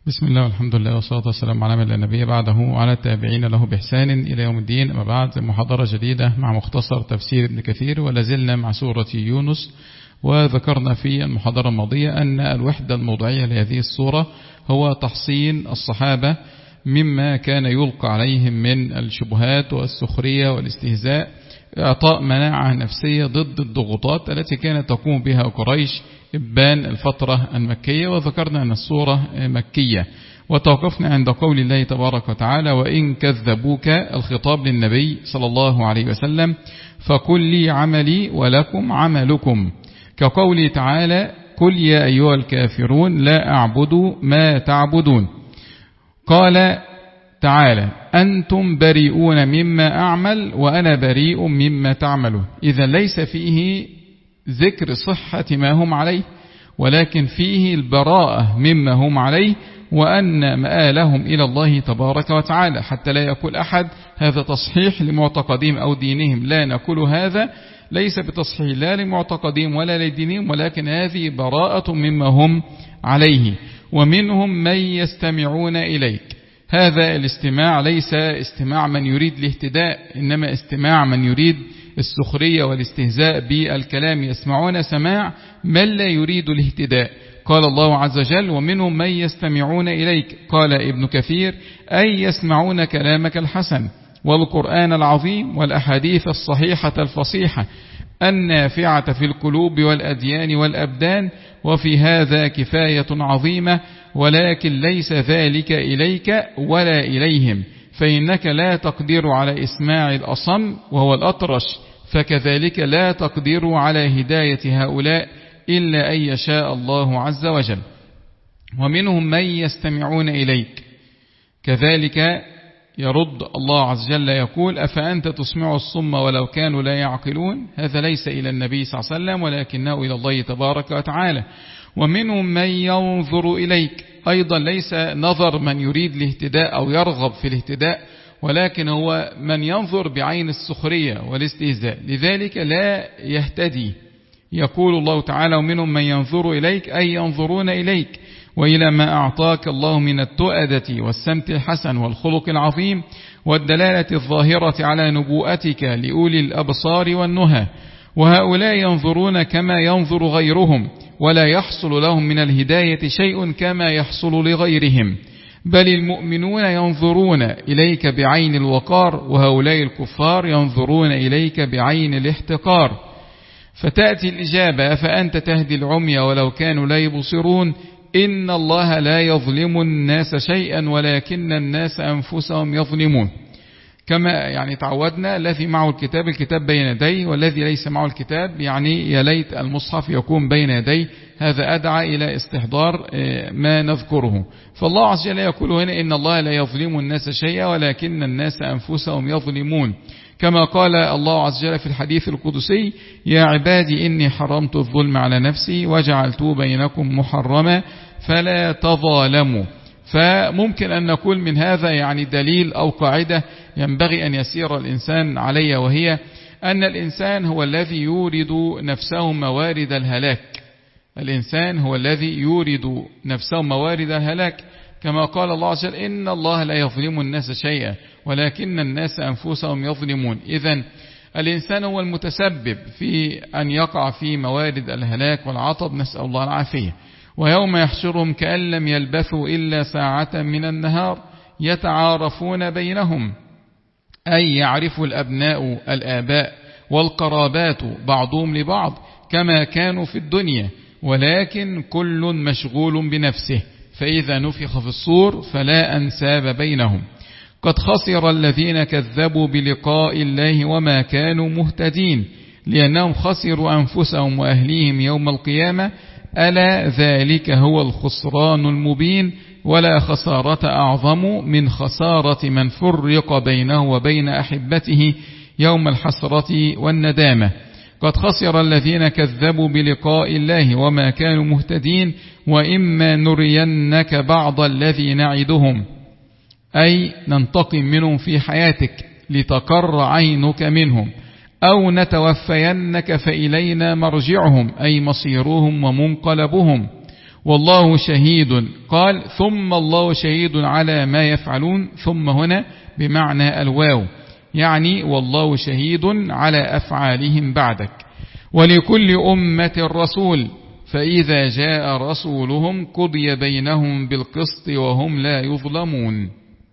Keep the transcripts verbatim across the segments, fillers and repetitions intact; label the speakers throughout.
Speaker 1: بسم الله والحمد لله والصلاة والسلام على من لا نبي بعده وعلى التابعين له بإحسان إلى يوم الدين. أما بعد، محاضرة جديدة مع مختصر تفسير ابن كثير، ولازلنا مع سورة يونس. وذكرنا في المحاضرة الماضية أن الوحدة الموضوعية لهذه السورة هو تحصين الصحابة مما كان يلقى عليهم من الشبهات والسخرية والاستهزاء، إعطاء مناعة نفسية ضد الضغوطات التي كانت تقوم بها قريش إبان الفترة المكية. وذكرنا أن السورة مكية، وتوقفنا عند قول الله تبارك وتعالى: وإن كذبوك، الخطاب للنبي صلى الله عليه وسلم، فقل لي عملي ولكم عملكم، كقوله تعالى: قل يا أيها الكافرون لا أعبد ما تعبدون. قال تعالى: أنتم بريئون مما أعمل وأنا بريء مما تعملون. إذا ليس فيه ذكر صحة ما هم عليه، ولكن فيه البراءة مما هم عليه، وأن مآلهم إلى الله تبارك وتعالى، حتى لا يقول أحد هذا تصحيح لمعتقدهم أو دينهم. لا نقول هذا، ليس بتصحيح لا لمعتقدهم ولا لدينهم، ولكن هذه براءة مما هم عليه. ومنهم من يستمعون إليك. هذا الاستماع ليس استماع من يريد الاهتداء، إنما استماع من يريد السخرية والاستهزاء بالكلام. يسمعون سماع من لا يريد الاهتداء. قال الله عز وجل: ومنهم من يستمعون إليك. قال ابن كثير: أي يسمعون كلامك الحسن والقرآن العظيم والأحاديث الصحيحة الفصيحة النافعة في القلوب والأديان والأبدان، وفي هذا كفاية عظيمة، ولكن ليس ذلك إليك ولا إليهم، فإنك لا تقدر على إسماع الأصم وهو الأطرش، فكذلك لا تقدر على هداية هؤلاء إلا أن يشاء الله عز وجل. ومنهم من يستمعون إليك. كذلك يرد الله عز وجل يقول: أفأنت تسمع الصم ولو كانوا لا يعقلون. هذا ليس إلى النبي صلى الله عليه وسلم، ولكنه إلى الله تبارك وتعالى. ومنهم من ينظر إليك. أيضا ليس نظر من يريد الاهتداء أو يرغب في الاهتداء، ولكن هو من ينظر بعين السخرية والاستهزاء، لذلك لا يهتدي. يقول الله تعالى: ومنهم من ينظر إليك، أي ينظرون إليك وإلى ما أعطاك الله من التؤدة والسمت الحسن والخلق العظيم والدلالة الظاهرة على نبوءتك لأولي الأبصار والنهى. وهؤلاء ينظرون كما ينظر غيرهم، ولا يحصل لهم من الهداية شيء كما يحصل لغيرهم، بل المؤمنون ينظرون إليك بعين الوقار، وهؤلاء الكفار ينظرون إليك بعين الاحتقار. فتأتي الإجابة: فأنت تهدي العمي ولو كانوا لا يبصرون. إن الله لا يظلم الناس شيئا ولكن الناس أنفسهم يظلمون. كما يعني تعودنا، الذي معه الكتاب الكتاب بين يديه، والذي ليس معه الكتاب يعني يا ليت المصحف يكون بين يديه. هذا أدعى إلى استحضار ما نذكره. فالله عز وجل يقول هنا: إن الله لا يظلم الناس شيئا ولكن الناس أنفسهم يظلمون. كما قال الله عز وجل في الحديث القدسي: يا عبادي إني حرمت الظلم على نفسي وجعلته بينكم محرما فلا تظالموا. فممكن أن نقول من هذا يعني دليل أو قاعدة ينبغي أن يسير الإنسان عليها، وهي أن الإنسان هو الذي يورد نفسه موارد الهلاك. الإنسان هو الذي يورد نفسه موارد الهلاك، كما قال الله عز وجل: إن الله لا يظلم الناس شيئا ولكن الناس أنفسهم يظلمون. إذن الإنسان هو المتسبب في أن يقع في موارد الهلاك والعطب، نسأل الله العافية. ويوم يحشرهم كأن لم يلبثوا إلا ساعة من النهار يتعارفون بينهم، أي يعرف الأبناء الآباء والقرابات بعضهم لبعض كما كانوا في الدنيا، ولكن كل مشغول بنفسه، فإذا نفخ في الصور فلا أنساب بينهم. قد خسر الذين كذبوا بلقاء الله وما كانوا مهتدين، لأنهم خسروا أنفسهم وأهليهم يوم القيامة، ألا ذلك هو الخسران المبين. ولا خسارة أعظم من خسارة من فرق بينه وبين أحبته يوم الحسرة والندامة. قد خسر الذين كذبوا بلقاء الله وما كانوا مهتدين، وإما نرينك بعض الذي نعدهم، أي ننتقم منهم في حياتك لتقر عينك منهم، أو نتوفينك فإلينا مرجعهم، أي مصيرهم ومنقلبهم. والله شهيد، قال ثم الله شهيد على ما يفعلون، ثم هنا بمعنى الواو، يعني والله شهيد على أفعالهم بعدك. ولكل أمة رسول فإذا جاء رسولهم قضي بينهم بالقسط وهم لا يظلمون.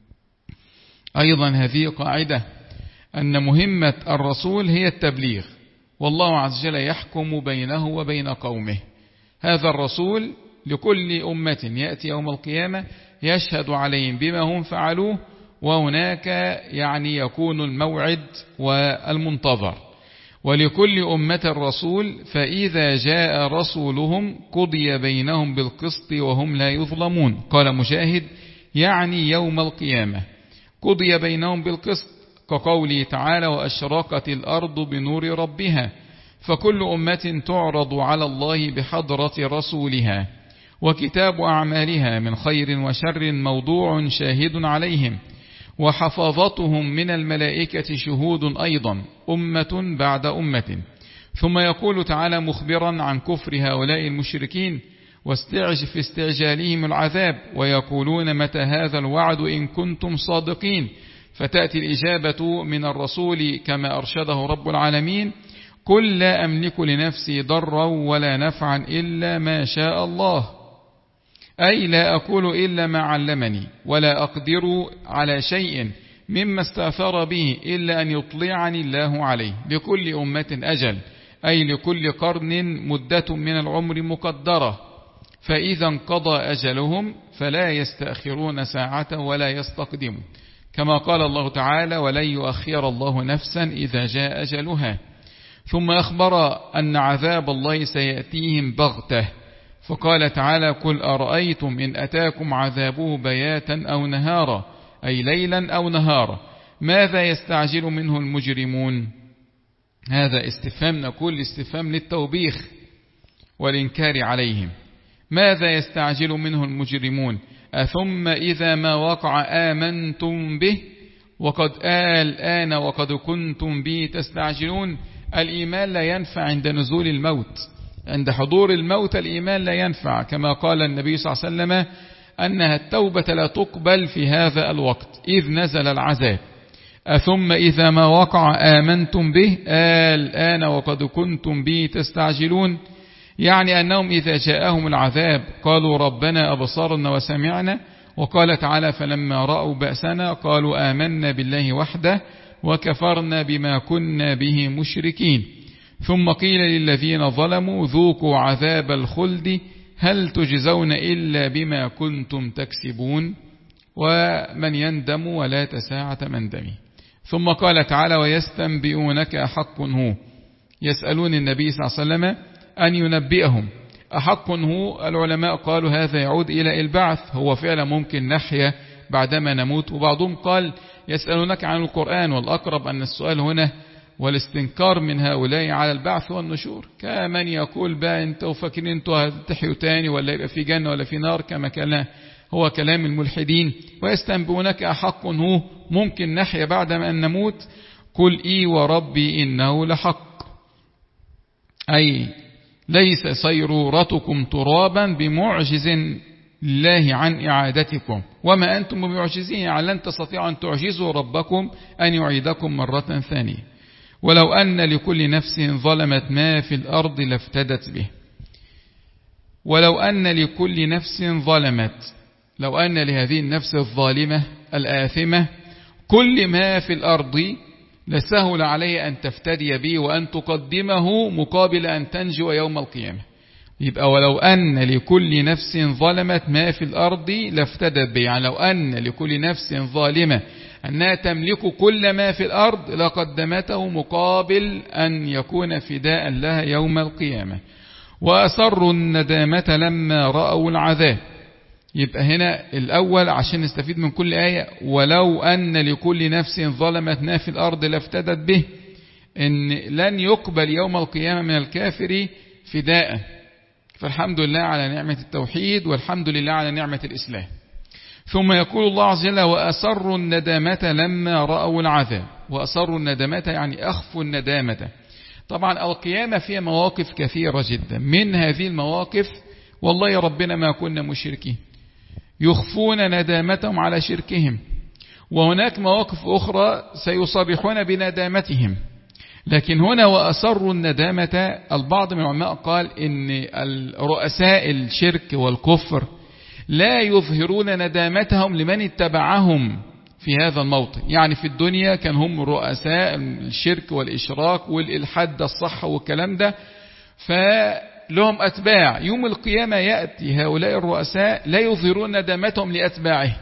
Speaker 1: أيضا هذه قاعدة أن مهمة الرسول هي التبليغ، والله عز وجل يحكم بينه وبين قومه. هذا الرسول لكل أمة يأتي يوم القيامة يشهد عليهم بما هم فعلوه، وهناك يعني يكون الموعد والمنتظر. ولكل أمة رسول فإذا جاء رسولهم قضي بينهم بالقسط وهم لا يظلمون. قال مجاهد يعني يوم القيامة قضي بينهم بالقسط، كقوله تعالى وأشرقت الأرض بنور ربها، فكل أمة تعرض على الله بحضرة رسولها، وكتاب أعمالها من خير وشر موضوع شاهد عليهم، وحفاظتهم من الملائكة شهود أيضا أمة بعد أمة. ثم يقول تعالى مخبرا عن كفر هؤلاء المشركين واستعجل في استعجالهم العذاب، ويقولون متى هذا الوعد إن كنتم صادقين، فتأتي الإجابة من الرسول كما أرشده رب العالمين قل لا أملك لنفسي ضرا ولا نفعا إلا ما شاء الله، أي لا أقول إلا ما علمني، ولا أقدر على شيء مما استأثر به إلا أن يطلعني الله عليه. لكل أمة أجل، أي لكل قرن مدة من العمر مقدرة، فإذا انقضى أجلهم فلا يستأخرون ساعة ولا يستقدمون، كما قال الله تعالى ولن يؤخر الله نفسا إذا جاء أجلها. ثم أخبر أن عذاب الله سيأتيهم بغتة، فقال تعالى قل أرأيتم إن أتاكم عذابه بياتا أو نهارا، أي ليلا أو نهارا، ماذا يستعجل منه المجرمون؟ هذا استفهام، نقول استفهام للتوبيخ والإنكار عليهم. ماذا يستعجل منه المجرمون؟ أثم إذا ما وقع آمنتم به وقد آل آن وقد كنتم به تستعجلون. الإيمان لا ينفع عند نزول الموت، عند حضور الموت الإيمان لا ينفع، كما قال النبي صلى الله عليه وسلم أنها التوبة لا تقبل في هذا الوقت إذ نزل العذاب. أثم إذا ما وقع آمنتم به الآن وقد كنتم به تستعجلون، يعني أنهم إذا جاءهم العذاب قالوا ربنا أبصرنا وسمعنا. وقال تعالى فلما رأوا بأسنا قالوا آمنا بالله وحده وكفرنا بما كنا به مشركين. ثم قيل للذين ظلموا ذوقوا عذاب الخلد هل تجزون إلا بما كنتم تكسبون، ومن يندم ولا تساعة مندمي. ثم قال تعالى ويستنبئونك أحق هو، يسألون النبي صلى الله عليه وسلم أن ينبئهم أحق هو. العلماء قالوا هذا يعود إلى البعث، هو فعلا ممكن نحيا بعدما نموت. وبعضهم قال يسألونك عن القرآن، والأقرب أن السؤال هنا والاستنكار من هؤلاء على البعث والنشور، كمن يقول بقى انتوا فاكرين انتوا هتحيوا تاني ولا يبقى في جنة ولا في نار، كما كان هو كلام الملحدين. ويستنبئونك أحق هو، ممكن نحيا بعد ما أن نموت؟ قل إي وربي إنه لحق، أي ليس صيرورتكم ترابا بمعجز الله عن إعادتكم، وما أنتم بمعجزين، يعني لن تستطيعوا أن تعجزوا ربكم أن يعيدكم مرة ثانية. ولو أن لكل نفس ظلمت ما في الأرض لافتدت به. ولو أن لكل نفس ظلمت، لو أن لهذه النفس الظالمة الآثمة كل ما في الأرض لسهل عليه أن تفتدي به وأن تقدمه مقابل أن تنجو يوم القيامة. يبقى ولو أن لكل نفس ظلمت ما في الأرض لافتدت به، يعني لو أن لكل نفس ظالمة أنها تملك كل ما في الأرض لقدمته مقابل أن يكون فداء لها يوم القيامة. وأسروا الندامة لما رأوا العذاب. يبقى هنا الأول عشان نستفيد من كل آية ولو أن لكل نفس ظلمت ما في الأرض لافتدت به، إن لن يقبل يوم القيامة من الكافر فداء. فالحمد لله على نعمة التوحيد، والحمد لله على نعمة الإسلام. ثم يقول الله عز وجل وأسروا الندامة لما رأوا العذاب. وأسروا الندامة يعني أخفوا الندامة. طبعا القيامة فيها مواقف كثيرة جدا، من هذه المواقف والله يا ربنا ما كنا مشركين، يخفون ندامتهم على شركهم. وهناك مواقف أخرى سيصرحون بندامتهم، لكن هنا وأسروا الندامة. البعض من العلماء قال إن الرؤساء الشرك والكفر لا يظهرون ندامتهم لمن اتبعهم في هذا الموطن. يعني في الدنيا كان هم رؤساء الشرك والإشراك والإلحاد الصح والكلام ده، فلهم أتباع. يوم القيامة يأتي هؤلاء الرؤساء لا يظهرون ندامتهم لأتباعه.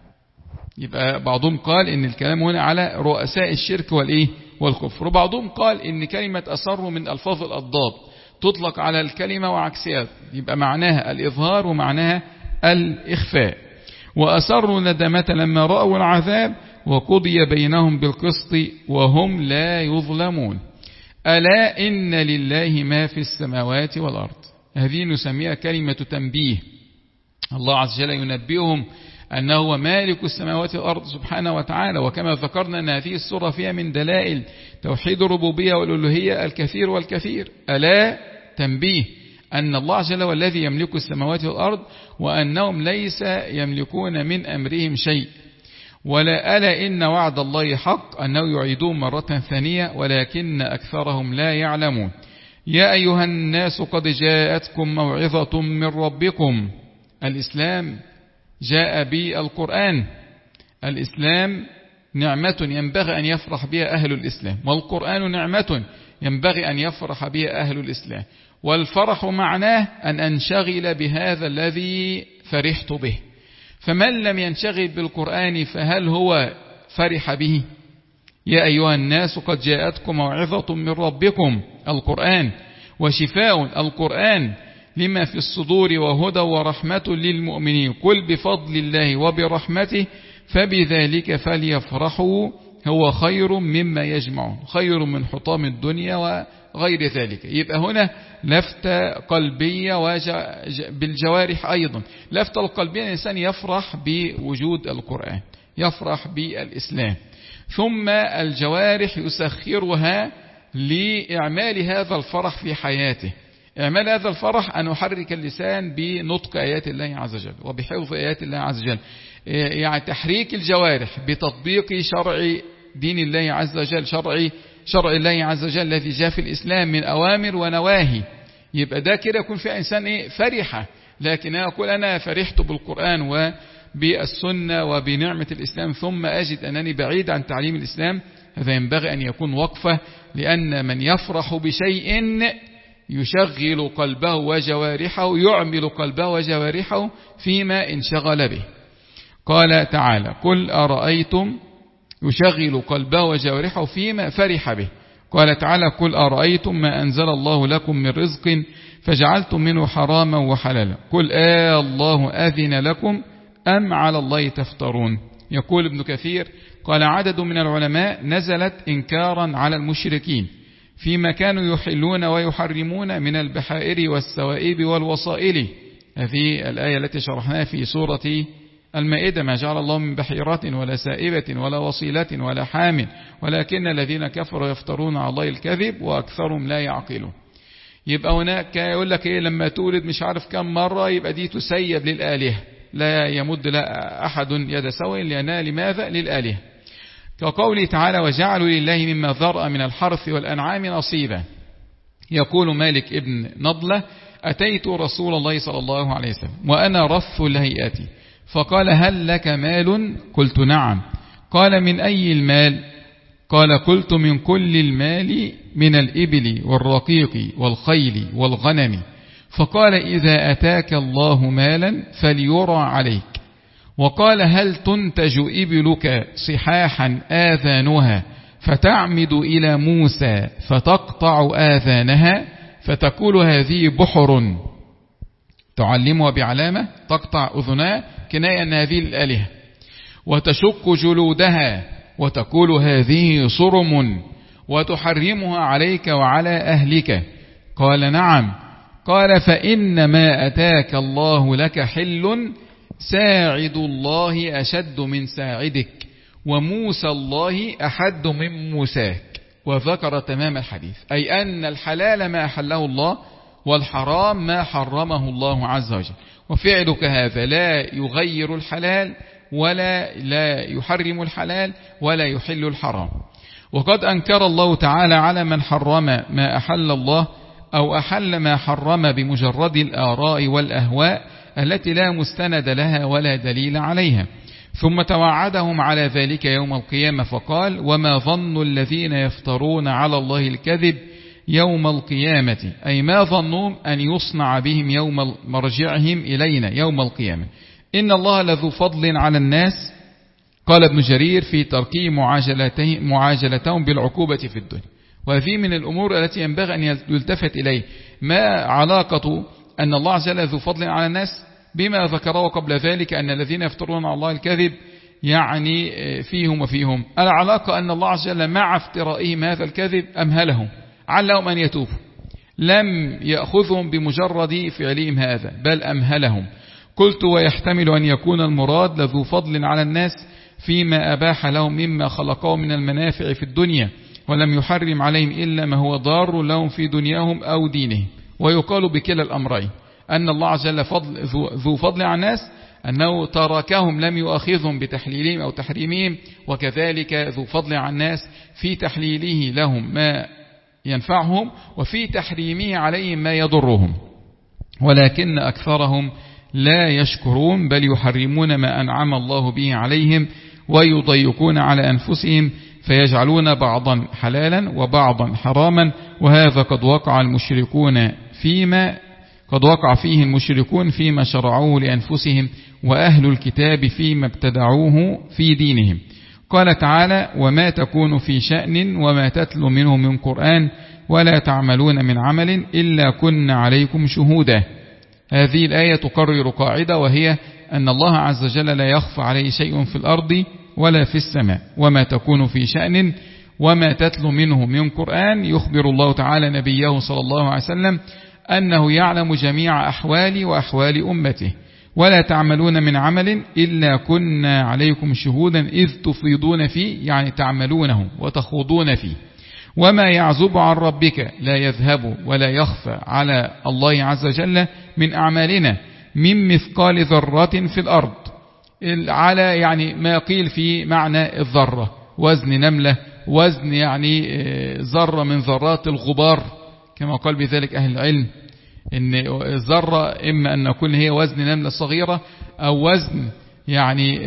Speaker 1: يبقى بعضهم قال إن الكلام هنا على رؤساء الشرك والإيه والكفر، وبعضهم قال إن كلمة أسر من ألفاظ الأضداد تطلق على الكلمة وعكسها، يبقى معناها الإظهار ومعناها الإخفاء. وأسروا ندمة لما رأوا العذاب وقضي بينهم بالقسط وهم لا يظلمون. ألا إن لله ما في السماوات والأرض. هذه نسميها كلمة تنبيه. الله عز وجل ينبئهم أنه هو مالك السماوات والأرض سبحانه وتعالى. وكما ذكرنا أن هذه السورة فيها من دلائل توحيد الربوبية والألوهية الكثير والكثير. ألا تنبيه أن الله عز وجل هو الذي يملك السماوات والأرض، وأنهم ليس يملكون من أمرهم شيء. ولا ألا إن وعد الله حق أنه يعيدون مرة ثانية ولكن أكثرهم لا يعلمون. يا أيها الناس قد جاءتكم موعظة من ربكم. الإسلام جاء بالقرآن. الإسلام نعمة ينبغي أن يفرح بها أهل الإسلام، والقرآن نعمة ينبغي أن يفرح بها أهل الإسلام. والفرح معناه أن أنشغل بهذا الذي فرحت به. فمن لم ينشغل بالقرآن فهل هو فرح به؟ يا أيها الناس قد جاءتكم موعظة من ربكم، القرآن، وشفاء، القرآن، لما في الصدور وهدى ورحمة للمؤمنين. قل بفضل الله وبرحمته فبذلك فليفرحوا هو خير مما يجمعون، خير من حطام الدنيا وغير ذلك. يبقى هنا لفتة قلبية بالجوارح أيضا. لفتة القلبية الإنسان يفرح بوجود القرآن، يفرح بالإسلام، ثم الجوارح يسخرها لإعمال هذا الفرح في حياته. إعمال هذا الفرح أن أحرك اللسان بنطق آيات الله عز وجل وبحفظ آيات الله عز وجل. يعني تحريك الجوارح بتطبيق شرع دين الله عز وجل، شرع شرع الله عز وجل الذي جاء في الإسلام من أوامر ونواهي. يبقى ده كده يكون في إنسان إيه؟ فرحة. لكن أقول أنا فرحت بالقرآن وبالسنة وبنعمة الإسلام ثم أجد أنني بعيد عن تعليم الإسلام، هذا ينبغي أن يكون وقفة. لأن من يفرح بشيء يشغل قلبه وجوارحه، يعمل قلبه وجوارحه فيما انشغل به. قال تعالى: قل أرأيتم، يشغل قلبه وجوارحه فيما فرح به. قال تعالى: قل أرأيتم ما أنزل الله لكم من رزق فجعلتم منه حراما وحلالا قل آه الله أذن لكم أم على الله تفترون. يقول ابن كثير: قال عدد من العلماء نزلت إنكارا على المشركين فيما كانوا يحلون ويحرمون من البحائر والسوائب والوصائل. هذه الآية التي شرحناها في سورة المائدة: ما جعل الله من بحيرة ولا سائبة ولا وصيلة ولا حام ولكن الذين كفروا يفترون على الله الكذب وأكثرهم لا يعقلون. يبقى هناك يقول لك إيه؟ لما تولد مش عارف كم مرة يبقى دي تسيب للآلهة، لا يمد لا أحد يد سوء لأنها لماذا؟ للآلهة. كقوله تعالى: وجعلوا لله مما ذرأ من الحرث والأنعام نصيبا. يقول مالك ابن نضلة: أتيت رسول الله صلى الله عليه وسلم وأنا رث الهيئة فقال: هل لك مال؟ قلت: نعم. قال: من أي المال؟ قال: قلت: من كل المال، من الإبل والرقيق والخيل والغنم. فقال: إذا أتاك الله مالا فليرى عليك. وقال: هل تنتج إبلك صحاحا آذانها فتعمد إلى موسى فتقطع آذانها فتقول هذه بحر تعلمها بعلامة تقطع أذنها كناية أن هذه الآلهة، وتشق جلودها وتقول هذه صرم وتحرمها عليك وعلى أهلك. قال: نعم. قال: فإن ما أتاك الله لك حل، ساعد الله أشد من ساعدك وموسى الله أحد من موساك. وذكر تمام الحديث، أي أن الحلال ما أحله الله والحرام ما حرمه الله عز وجل. وفعلك هذا لا يغير الحلال ولا لا يحرم الحلال ولا يحل الحرام. وقد أنكر الله تعالى على من حرم ما أحل الله أو أحل ما حرم بمجرد الآراء والأهواء التي لا مستند لها ولا دليل عليها، ثم توعدهم على ذلك يوم القيامة فقال: وما ظن الذين يفترون على الله الكذب يوم القيامة، أي ما ظنهم أن يصنع بهم يوم مرجعهم إلينا يوم القيامة. إن الله لذو فضل على الناس، قال ابن جرير في تركي معاجلتهم, معاجلتهم بالعقوبة في الدنيا. وهذه من الأمور التي ينبغي أن يلتفت إليه. ما علاقة أن الله عز وجل ذو فضل على الناس بما ذكره قبل ذلك أن الذين يفترون على الله الكذب يعني فيهم وفيهم؟ العلاقة أن الله عز وجل مع افترائهم هذا الكذب أمهلهم علهم أن يتوبوا، لم يأخذهم بمجرد فعلهم هذا بل أمهلهم. قلت: ويحتمل أن يكون المراد لذو فضل على الناس فيما أباح لهم مما خلقه من المنافع في الدنيا، ولم يحرم عليهم إلا ما هو ضار لهم في دنياهم أو دينهم. ويقال بكلا الأمرين، أن الله عز وجل فضل ذو فضل على الناس أنه تركهم لم يؤخذهم بتحليلهم أو تحريمهم، وكذلك ذو فضل على الناس في تحليله لهم ما ينفعهم وفي تحريمه عليهم ما يضرهم، ولكن أكثرهم لا يشكرون بل يحرمون ما أنعم الله به عليهم ويضيقون على أنفسهم فيجعلون بعضا حلالا وبعضا حراما. وهذا قد وقع المشركون فيما قد وقع فيه المشركون فيما شرعوه لأنفسهم، وأهل الكتاب فيما ابتدعوه في دينهم. قال تعالى: وما تكون في شأن وما تتلو منه من قرآن ولا تعملون من عمل إلا كنا عليكم شهودا. هذه الآية تقرر قاعدة، وهي أن الله عز وجل لا يخفى عليه شيء في الأرض ولا في السماء. وما تكون في شأن وما تتلو منه من قرآن، يخبر الله تعالى نبيه صلى الله عليه وسلم أنه يعلم جميع أحوال وأحوال أمته. ولا تعملون من عمل إلا كنا عليكم شهودا إذ تفيضون فيه، يعني تعملونه وتخوضون فيه. وما يعزب عن ربك لا يذهب ولا يخفى على الله عز وجل من أعمالنا من مثقال ذرة في الأرض، على يعني ما قيل في معنى الذرة، وزن نملة، وزن يعني ذرة من ذرات الغبار كما قال بذلك أهل العلم، إن الذرة إما أن نكون هي وزن نملة صغيرة أو وزن يعني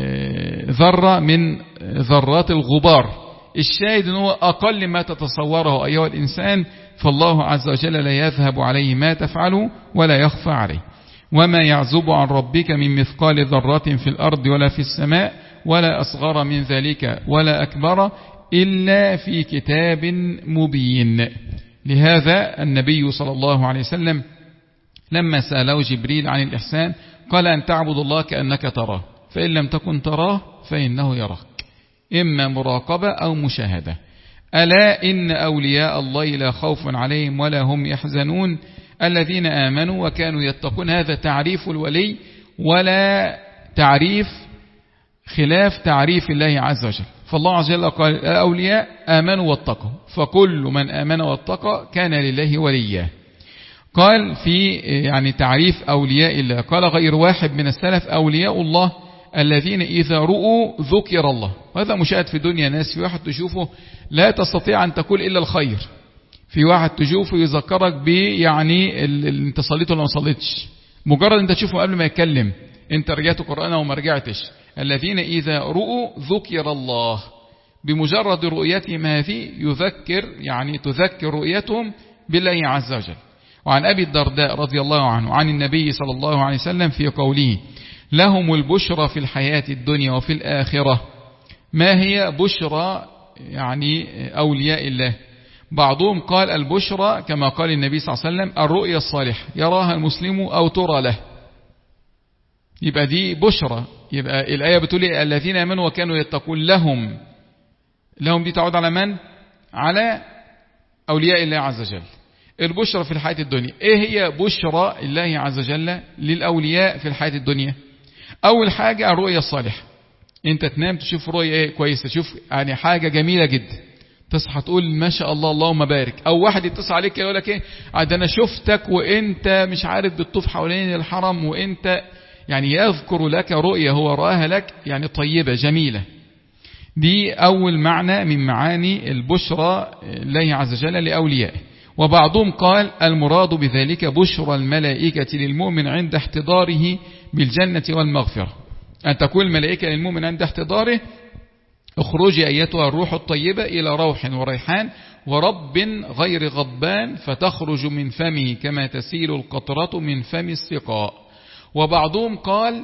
Speaker 1: ذرة من ذرات الغبار. الشاهد أنه أقل ما تتصوره أيها الإنسان، فالله عز وجل لا يذهب عليه ما تفعله ولا يخفى عليه. وما يعزب عن ربك من مثقال ذرة في الأرض ولا في السماء ولا أصغر من ذلك ولا أكبر إلا في كتاب مبين. لهذا النبي صلى الله عليه وسلم لما سأله جبريل عن الإحسان قال: أن تعبد الله كأنك تراه، فإن لم تكن تراه فإنه يراك، إما مراقبة أو مشاهدة. ألا إن أولياء الله لا خوف عليهم ولا هم يحزنون الذين آمنوا وكانوا يتقون. هذا تعريف الولي، ولا تعريف خلاف تعريف الله عز وجل. فالله عز وجل قال: الأولياء آمنوا واتقوا، فكل من آمن واتقى كان لله وليا. قال في يعني تعريف أولياء الله، قال غير واحد من السلف: أولياء الله الذين إذا رؤوا ذكر الله. وهذا مشاهد في الدنيا، ناس في واحد تشوفه لا تستطيع أن تقول إلا الخير، في واحد تشوفه يذكرك ب يعني انت صليت ولا ما صليتش، مجرد انت تشوفه قبل ما يتكلم انت رجعت قرآن وما رجعتش. الذين إذا رؤوا ذكر الله، بمجرد رؤيتهم هذه يذكر يعني تذكر رؤيتهم بالله عز وجل. وعن أبي الدرداء رضي الله عنه عن النبي صلى الله عليه وسلم في قوله: لهم البشرى في الحياة الدنيا وفي الآخرة. ما هي بشرى يعني أولياء الله؟ بعضهم قال البشرى كما قال النبي صلى الله عليه وسلم: الرؤيا الصالحة يراها المسلم أو ترى له، يبقى دي بشرى. يبقى الآية بتقول الذين آمنوا وكانوا يتقون، لهم لهم دي تعود على من؟ على أولياء الله عز وجل. البشرى في الحياة الدنيا، ايه هي بشرى الله عز وجل للأولياء في الحياة الدنيا؟ أول حاجة الرؤيا الصالحة، انت تنام تشوف رؤيا ايه كويسة، تشوف يعني حاجة جميلة جدا، تصحى تقول ما شاء الله اللهم بارك. او واحد يتصل عليك يقول لك ايه ده انا شفتك وانت مش عارف بتطوف حوالين الحرم، وانت يعني يذكر لك رؤية هو رآها لك يعني طيبة جميلة. دي اول معنى من معاني البشرى الله عز وجل لأوليائه. وبعضهم قال المراد بذلك بشرى الملائكة للمؤمن عند احتضاره بالجنة والمغفرة، أن تقول الملائكة للمؤمن عند احتضاره اخرجي أيتها الروح الطيبة إلى روح وريحان ورب غير غضبان فتخرج من فمه كما تسيل القطرة من فم السقاء. وبعضهم قال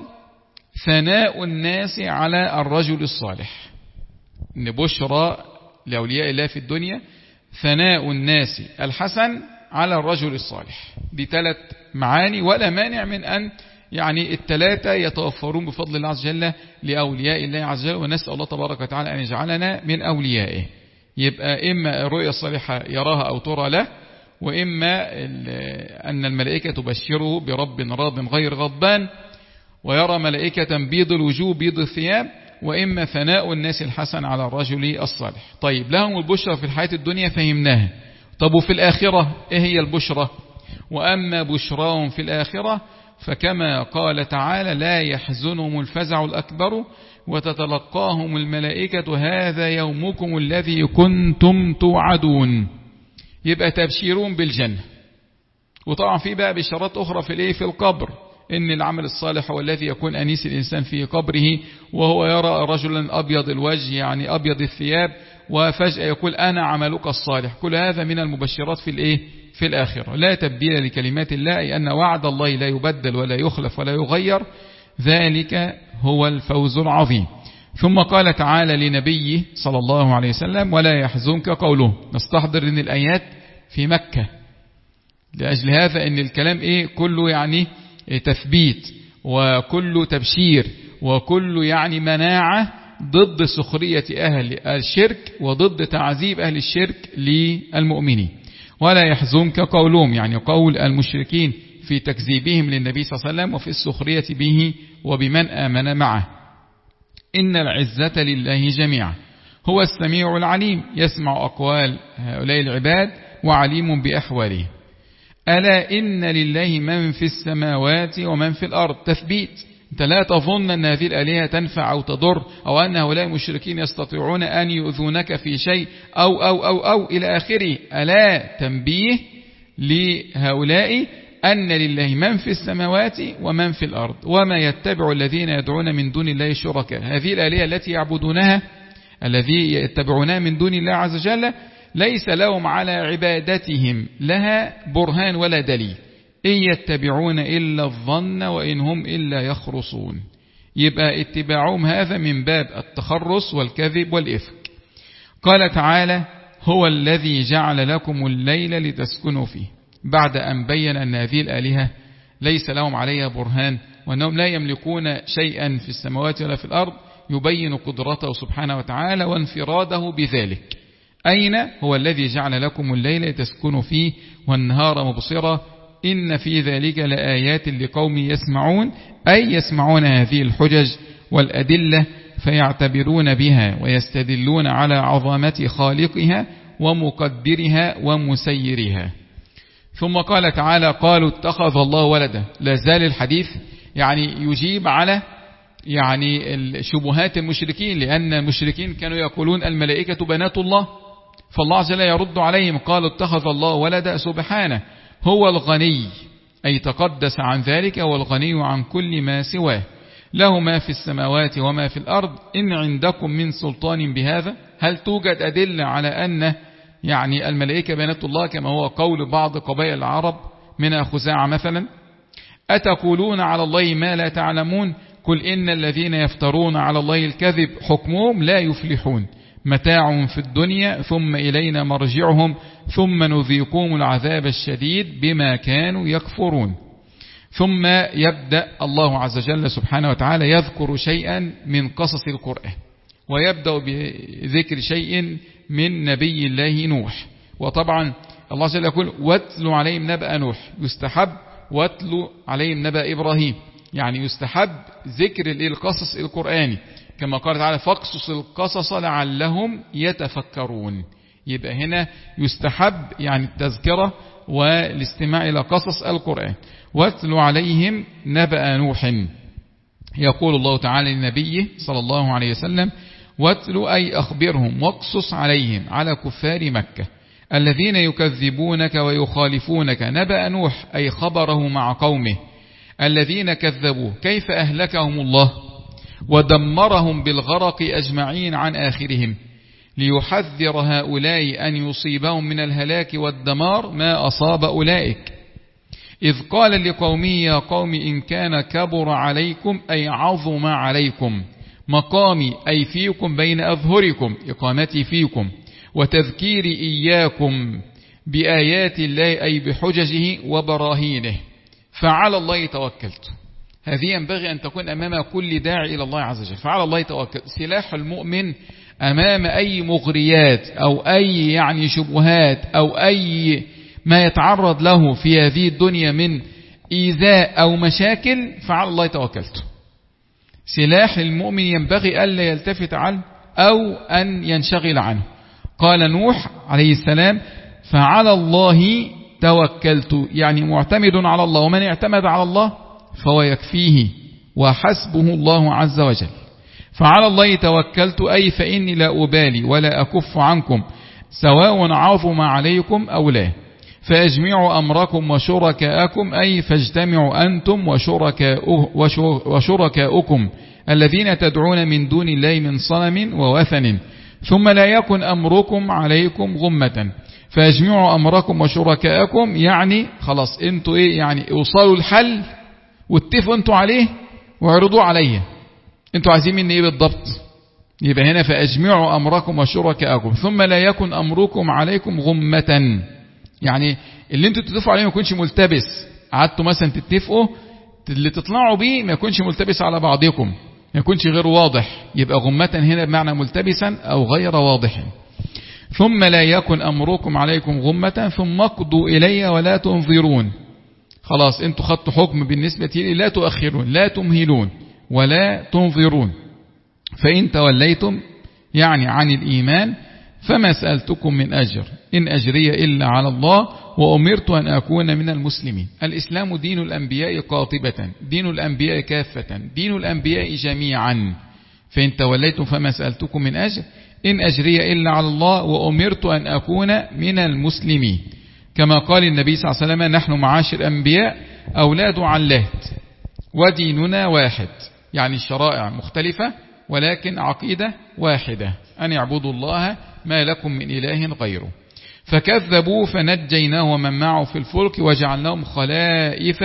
Speaker 1: ثناء الناس على الرجل الصالح، إن بشرى لأولياء الله في الدنيا ثناء الناس الحسن على الرجل الصالح. دي ثلاث معاني، ولا مانع من أن يعني الثلاثة يتوفرون بفضل الله عز وجل لأولياء الله عز وجل، ونسأل الله تبارك وتعالى أن يجعلنا من أوليائه. يبقى إما الرؤيا الصالحة يراها أو ترى له، وإما أن الملائكة تبشره برب راض غير غضبان، ويرى ملائكة بيض الوجوه بيض الثياب، وإما ثناء الناس الحسن على الرجل الصالح. طيب لهم البشرى في الحياة الدنيا فهمناها. طب وفي الآخرة إيه هي البشرى؟ وأما بشراهم في الآخرة فكما قال تعالى لا يحزنهم الفزع الأكبر وتتلقاهم الملائكة هذا يومكم الذي كنتم توعدون. يبقى تبشيرون بالجنة. وطبعا في بقى بشارات أخرى في الايه في القبر، إن العمل الصالح هو الذي يكون أنيس الإنسان في قبره، وهو يرى رجلا أبيض الوجه يعني أبيض الثياب، وفجأة يقول أنا عملك الصالح. كل هذا من المبشرات في الايه في الآخرة. لا تبديل لكلمات الله، أي أن وعد الله لا يبدل ولا يخلف ولا يغير، ذلك هو الفوز العظيم. ثم قال تعالى لنبيه صلى الله عليه وسلم ولا يحزنك قوله. نستحضر ان الآيات في مكة، لأجل هذا ان الكلام ايه كله يعني تثبيت، وكله تبشير، وكله يعني مناعة ضد سخرية أهل الشرك وضد تعذيب أهل الشرك للمؤمنين. ولا يحزنك قولهم يعني قول المشركين في تكذيبهم للنبي صلى الله عليه وسلم وفي السخرية به وبمن آمن معه. إن العزة لله جميعا هو السميع العليم يسمع أقوال هؤلاء العباد وعليم بأحوالهم. ألا إن لله من في السماوات ومن في الأرض. تثبيت، أنت لا تظن أن هذه الآلهة تنفع أو تضر، أو أن هؤلاء المشركين يستطيعون أن يؤذونك في شيء أو أو أو أو إلى آخره. ألا تنبيه لهؤلاء أن لله من في السماوات ومن في الأرض وما يتبع الذين يدعون من دون الله شركاء. هذه الآلهة التي يعبدونها الذي يتبعونها من دون الله عز وجل ليس لهم على عبادتهم لها برهان ولا دليل، إن يتبعون إلا الظن وإن هم إلا يخرصون. يبقى اتباعهم هذا من باب التخرص والكذب والإفك. قال تعالى هو الذي جعل لكم الليل لتسكنوا فيه، بعد أن بين أن هذه الآلهة ليس لهم عليها برهان، وأنهم لا يملكون شيئا في السماوات ولا في الأرض، يبين قدرته سبحانه وتعالى وانفراده بذلك. أين هو الذي جعل لكم الليل لتسكنوا فيه والنهار مبصرا إن في ذلك لآيات لقوم يسمعون، أي يسمعون هذه الحجج والأدلة فيعتبرون بها ويستدلون على عظمة خالقها ومقدرها ومسيرها. ثم قال تعالى قالوا اتخذ الله ولدا. لا زال الحديث يعني يجيب على يعني الشبهات المشركين، لأن المشركين كانوا يقولون الملائكة بنات الله، فالله عز وجل يرد عليهم قالوا اتخذ الله ولدا سبحانه هو الغني أي تقدس عن ذلك، والغني عن كل ما سواه، له ما في السماوات وما في الأرض إن عندكم من سلطان بهذا. هل توجد أدلة على أن يعني الملائكة بنات الله كما هو قول بعض قبائل العرب من خزاعة مثلا؟ أتقولون على الله ما لا تعلمون قل إن الذين يفترون على الله الكذب حكمهم لا يفلحون متاع في الدنيا ثم إلينا مرجعهم ثم نذيقهم العذاب الشديد بما كانوا يكفرون. ثم يبدأ الله عز وجل سبحانه وتعالى يذكر شيئا من قصص القرآن، ويبدأ بذكر شيء من نبي الله نوح. وطبعا الله عز وجل يقول واتلوا عليهم نبأ نوح، يستحب واتلوا عليهم نبأ إبراهيم، يعني يستحب ذكر القصص القرآني كما قال تعالى فاقصص القصص لعلهم يتفكرون. يبقى هنا يستحب يعني التذكرة والاستماع إلى قصص القرآن. واتل عليهم نبأ نوح، يقول الله تعالى لنبيه صلى الله عليه وسلم: واتل أي أخبرهم واقصص عليهم، على كفار مكة الذين يكذبونك ويخالفونك، نبأ نوح أي خبره مع قومه الذين كذبوه، كيف أهلكهم الله ودمرهم بالغرق أجمعين عن آخرهم، ليحذر هؤلاء أن يصيبهم من الهلاك والدمار ما أصاب أولئك، إذ قال لقومه: يا قوم إن كان كبر عليكم أي عظم عليكم مقامي أي فيكم بين أظهركم، إقامتي فيكم، وتذكيري إياكم بآيات الله أي بحججه وبراهينه، فعلى الله توكلت. هذه ينبغي أن تكون أمام كل داعي إلى الله عز وجل، فعلى الله توكلت. سلاح المؤمن أمام أي مغريات أو أي يعني شبهات أو أي ما يتعرض له في هذه الدنيا من إيذاء أو مشاكل، فعلى الله توكلت. سلاح المؤمن ينبغي ألا يلتفت عنه أو أن ينشغل عنه. قال نوح عليه السلام: فعلى الله توكلت، يعني معتمد على الله، ومن اعتمد على الله فهو يكفيه وحسبه الله عز وجل. فعلى الله توكلت أي فإني لا أبالي ولا أكف عنكم سواء عظم عليكم أو لا، فأجمعوا أمركم وشركاءكم أي فاجتمعوا أنتم وشركاؤكم الذين تدعون من دون الله من صنم ووثن، ثم لا يكن أمركم عليكم غمة، فاجمعوا أمركم وشركاءكم يعني خلاص انتوا ايه يعني اوصلوا الحل واتفقوا انتوا عليه واعرضوا عليه، انتوا عايزين مني ايه بالضبط. يبقى هنا فاجمعوا أمركم وشركاءكم ثم لا يكن أمركم عليكم غمة، يعني اللي انتوا تتفقوا عليه ما يكونش ملتبس، قعدتوا مثلا تتفقوا اللي تطلعوا بيه ما يكونش ملتبس على بعضكم، ما يكونش غير واضح، يبقى غمة هنا بمعنى ملتبسا أو غير واضح. ثم لا يكن أمركم عليكم غمة ثم اقضوا إلي ولا تنظرون، خلاص انتوا خدتوا حكم بالنسبة لي، لا تؤخرون لا تمهلون ولا تنظرون، فإن توليتم يعني عن الإيمان فما سألتكم من أجر إن أجري إلا على الله وأمرت أن أكون من المسلمين. الإسلام دين الأنبياء قاطبة، دين الأنبياء كافة، دين الأنبياء جميعا، فإن توليتم فما سألتكم من أجر إن أجري إلا على الله وأمرت أن أكون من المسلمين، كما قال النبي صلى الله عليه وسلم: نحن معاشر أنبياء أولاد علات وديننا واحد، يعني الشرائع مختلفة ولكن عقيدة واحدة، أن يعبدوا الله ما لكم من إله غيره. فكذبوا فنجيناه ومن معه في الفلك وجعلناهم خلائف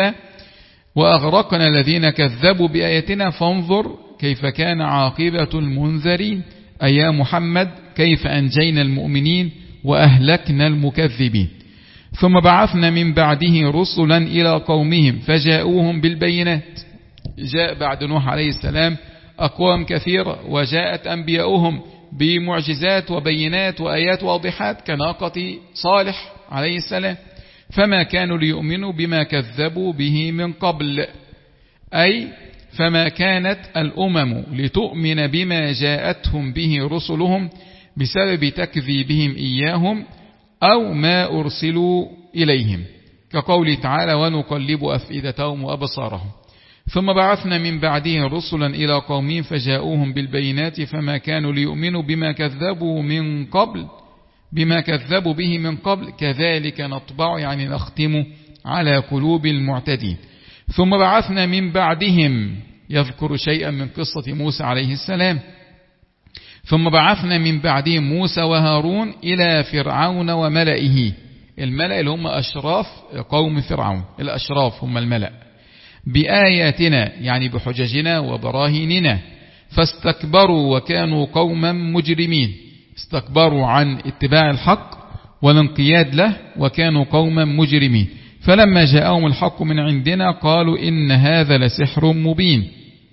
Speaker 1: وأغرقنا الذين كذبوا بآياتنا فانظر كيف كان عاقبة المنذرين، أي يا محمد كيف أنجينا المؤمنين وأهلكنا المكذبين. ثم بعثنا من بعده رسلا إلى قومهم فجاءوهم بالبينات، جاء بعد نوح عليه السلام أقوام كثيرة وجاءت أنبياؤهم بمعجزات وبينات وآيات واضحات كناقة صالح عليه السلام، فما كانوا ليؤمنوا بما كذبوا به من قبل، أي فما كانت الأمم لتؤمن بما جاءتهم به رسلهم بسبب تكذيبهم إياهم أو ما أرسلوا إليهم، كقوله تعالى: ونقلب أفئدتهم وأبصارهم. ثم بعثنا من بعده رسلا إلى قومهم فجاءوهم بالبينات فما كانوا ليؤمنوا بما كذبوا من قبل بما كذبوا به من قبل كذلك نطبع يعني نختم على قلوب المعتدين. ثم بعثنا من بعدهم، يذكر شيئا من قصة موسى عليه السلام، ثم بعثنا من بعدهم موسى وهارون إلى فرعون وملئه، الملأ اللي هم أشراف قوم فرعون، الأشراف هم الملأ، بآياتنا يعني بحججنا وبراهيننا، فاستكبروا وكانوا قوما مجرمين، استكبروا عن اتباع الحق والانقياد له وكانوا قوما مجرمين. فلما جاءهم الحق من عندنا قالوا إن هذا لسحر مبين.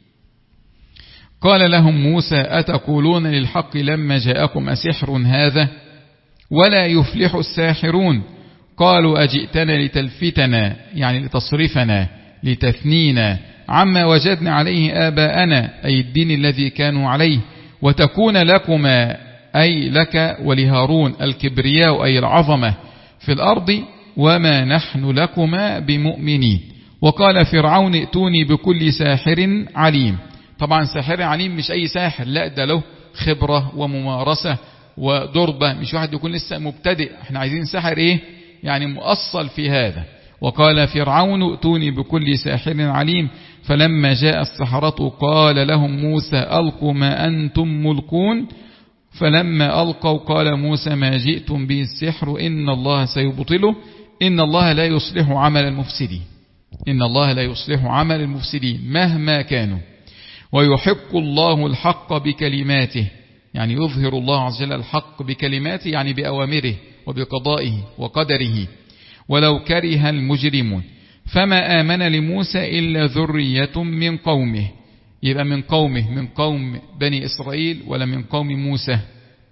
Speaker 1: قال لهم موسى: أتقولون للحق لما جاءكم أسحر هذا ولا يفلح الساحرون؟ قالوا أجئتنا لتلفتنا يعني لتصرفنا لتثنينا عما وجدنا عليه آباءنا، أي الدين الذي كانوا عليه، وتكون لكما أي لك ولهارون الكبرياء أي العظمة في الأرض وما نحن لكما بمؤمنين. وقال فرعون ائتوني بكل ساحر عليم. طبعا ساحر عليم مش أي ساحر، لا ده له خبرة وممارسة ودربة، مش واحد يكون لسه مبتدئ، احنا عايزين ساحر ايه يعني مؤصل في هذا. وقال فرعون ائتوني بكل ساحر عليم. فلما جاء السحرة قال لهم موسى ألقوا ما أنتم ملقون. فلما ألقوا قال موسى ما جئتم به السحر إن الله سيبطله إن الله لا يصلح عمل المفسدين. إن الله لا يصلح عمل المفسدين مهما كانوا. ويحق الله الحق بكلماته، يعني يظهر الله عز وجل الحق بكلماته يعني بأوامره وبقضائه وقدره، ولو كره المجرمون. فما آمن لموسى إلا ذرية من قومه. يبقى من قومه من قوم بني إسرائيل ولا من قوم موسى؟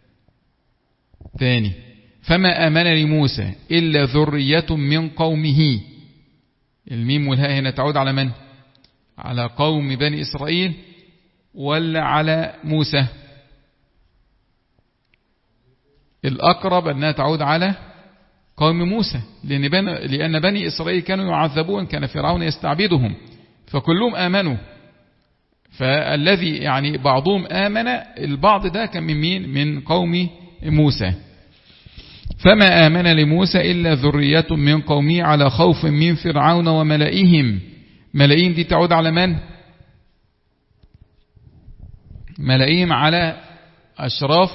Speaker 1: ثاني فما آمن لموسى إلا ذرية من قومه. الميم والهاء هنا تعود على من؟ على قوم بني إسرائيل ولا على موسى؟ الأقرب أنها تعود على قوم موسى، لأن بني, لأن بني إسرائيل كانوا يعذبون، كان فرعون يستعبدهم فكلهم آمنوا. فالذي يعني بعضهم آمن، البعض ده كان من مين؟ من قوم موسى. فما آمن لموسى إلا ذرية من قومه على خوف من فرعون وملئهم. ملئهم دي تعود على من؟ ملئهم على أشراف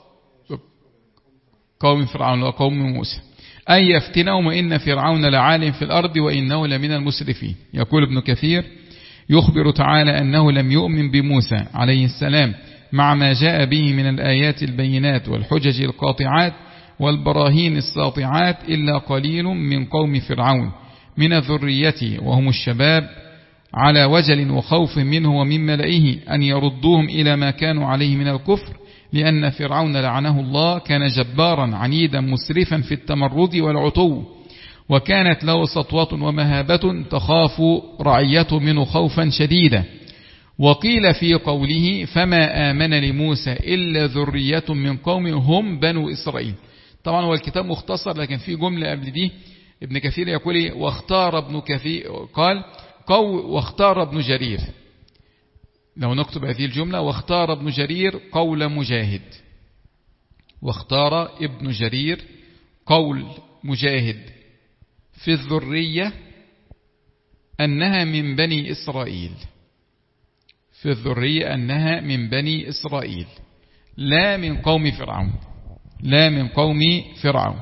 Speaker 1: قوم فرعون وقوم موسى. أي يفتنهم وإن فرعون لعال في الأرض وإنه لمن المسرفين. يقول ابن كثير يخبر تعالى أنه لم يؤمن بموسى عليه السلام مع ما جاء به من الآيات البينات والحجج القاطعات والبراهين الساطعات إلا قليل من قوم فرعون من ذريته وهم الشباب على وجل وخوف منه ومن ملئه أن يردوهم إلى ما كانوا عليه من الكفر، لأن فرعون لعنه الله كان جبارا عنيدا مسرفا في التمرد والعتو، وكانت له سطوة ومهابة تخاف رعيته منه خوفا شديدا. وقيل في قوله فما آمن لموسى إلا ذرية من قوم هم بنو إسرائيل. طبعا هو الكتاب مختصر، لكن في جملة قبل دي ابن كثير يقول واختار ابن كثير قال قو واختار ابن جرير. لو نكتب هذه الجملة واختار ابن جرير قول مجاهد. واختار ابن جرير قول مجاهد في الذرية أنها من بني إسرائيل. في الذرية أنها من بني إسرائيل لا من قوم فرعون، لا من قوم فرعون.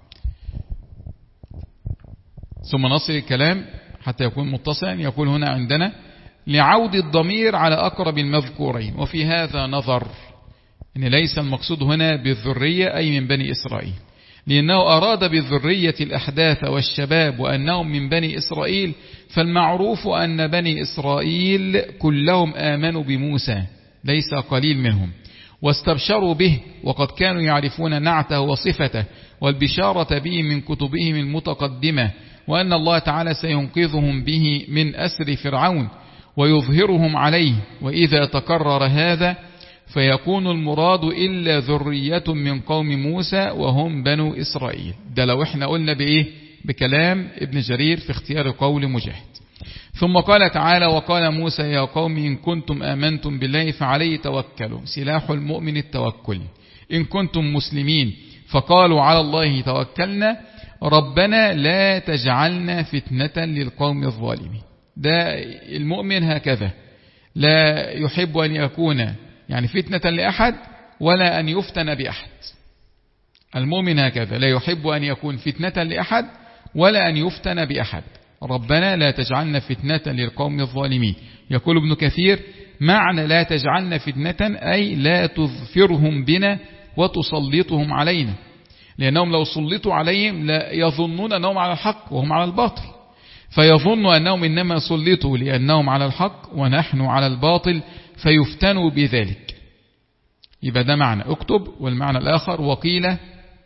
Speaker 1: ثم نصل الكلام حتى يكون متصلا. يقول هنا عندنا لعود الضمير على أقرب المذكورين. وفي هذا نظر، إن ليس المقصود هنا بالذرية أي من بني إسرائيل، لأنه أراد بالذرية الأحداث والشباب وأنهم من بني إسرائيل، فالمعروف أن بني إسرائيل كلهم آمنوا بموسى ليس قليل منهم واستبشروا به، وقد كانوا يعرفون نعته وصفته والبشارة به من كتبهم المتقدمة، وأن الله تعالى سينقذهم به من أسر فرعون ويظهرهم عليه. وإذا تكرر هذا فيكون المراد إلا ذرية من قوم موسى وهم بنو إسرائيل. ده لو احنا قلنا بإيه؟ بكلام ابن جرير في اختيار قول مجاهد. ثم قال تعالى وقال موسى يا قوم إن كنتم آمنتم بالله فعليه توكلوا. سلاح المؤمن التوكل. إن كنتم مسلمين فقالوا على الله توكلنا ربنا لا تجعلنا فتنة للقوم الظالمين. ده المؤمن هكذا لا يحب أن يكون يعني فتنة لأحد ولا أن يفتن بأحد. المؤمن هكذا لا يحب أن يكون فتنة لأحد ولا أن يفتن بأحد. ربنا لا تجعلنا فتنة للقوم الظالمين. يقول ابن كثير معنى لا تجعلنا فتنة أي لا تظفرهم بنا وتسلطهم علينا، لأنهم لو سلطوا عليهم لا يظنون أنهم على الحق وهم على الباطل، فيظن أنهم إنما سلطوا لأنهم على الحق ونحن على الباطل فيفتنوا بذلك. يبقى ده معنى اكتب. والمعنى الآخر وقيل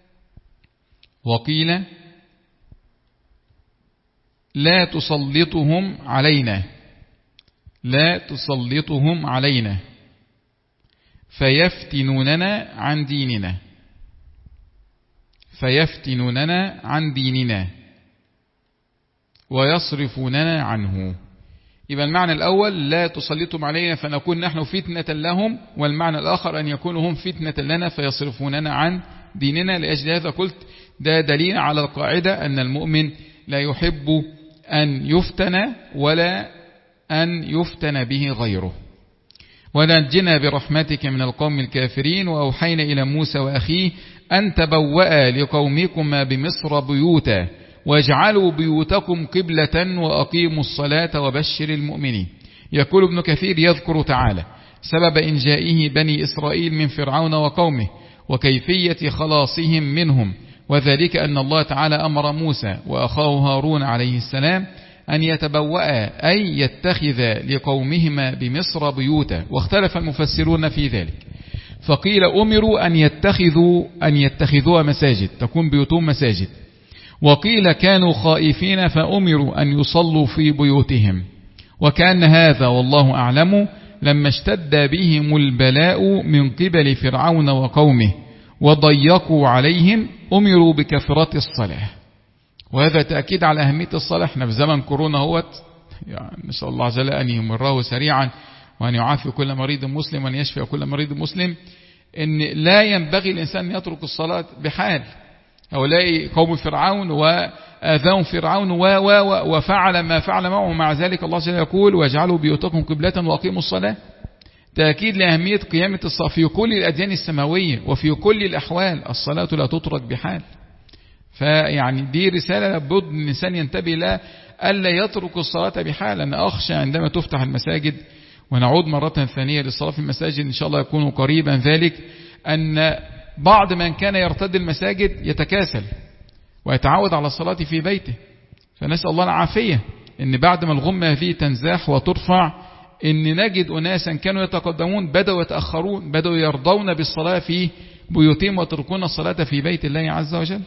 Speaker 1: وقيل لا تسلطهم علينا لا تسلطهم علينا فيفتنوننا عن ديننا فيفتنوننا عن ديننا ويصرفوننا عنه. يبقى المعنى الأول لا تسلطهم علينا فنكون نحن فتنة لهم، والمعنى الآخر أن يكونوا هم فتنة لنا فيصرفوننا عن ديننا. لأجل هذا قلت ده دليل على القاعدة أن المؤمن لا يحب أن يفتن ولا أن يفتن به غيره. ونجنا برحمتك من القوم الكافرين. وأوحينا إلى موسى وأخيه أن تبوأ لقومكما بمصر بيوتا واجعلوا بيوتكم قبلة وأقيموا الصلاة وبشر المؤمنين. يقول ابن كثير يذكر تعالى سبب إنجائه بني إسرائيل من فرعون وقومه وكيفية خلاصهم منهم، وذلك أن الله تعالى أمر موسى وأخاه هارون عليه السلام أن يتبوأ أي يتخذ لقومهما بمصر بيوتا، واختلف المفسرون في ذلك، فقيل أمروا أن يتخذوا أن يتخذوا مساجد تكون بيوتهم مساجد، وقيل كانوا خائفين فأمروا أن يصلوا في بيوتهم. وكان هذا والله أعلم لما اشتد بهم البلاء من قبل فرعون وقومه وضيقوا عليهم أمروا بكثرة الصلاة. وهذا تأكيد على أهمية الصلاة. احنا في زمن كورونا هوت، يعني نسأل الله عز وجل أن يمره سريعا وأن يعافي كل مريض مسلم وأن يشفي كل مريض مسلم. إن لا ينبغي الإنسان يترك الصلاة بحال. هؤلاء قوم فرعون وآذاهم فرعون و و وفعل ما فعل معه، مع ذلك الله جل يقول واجعلوا بيوتكم قبلة وأقيموا الصلاة. تأكيد لأهمية قيامة الصلاة في كل الأديان السماوية وفي كل الأحوال. الصلاة لا تترك بحال. فيعني دي رسالة لابد الإنسان ينتبه لها ألا يترك الصلاة بحال. أنا أخشى عندما تفتح المساجد ونعود مرة ثانية للصلاة في المساجد إن شاء الله يكون قريبا ذلك، أن بعض من كان يرتد المساجد يتكاسل ويتعود على الصلاة في بيته. فنسأل الله العافية أن بعد ما الغمة هذه تنزاح وترفع أن نجد أناسا كانوا يتقدمون بدأوا يتأخرون، بدأوا يرضون بالصلاة في بيوتهم وتركون الصلاة في بيت الله عز وجل.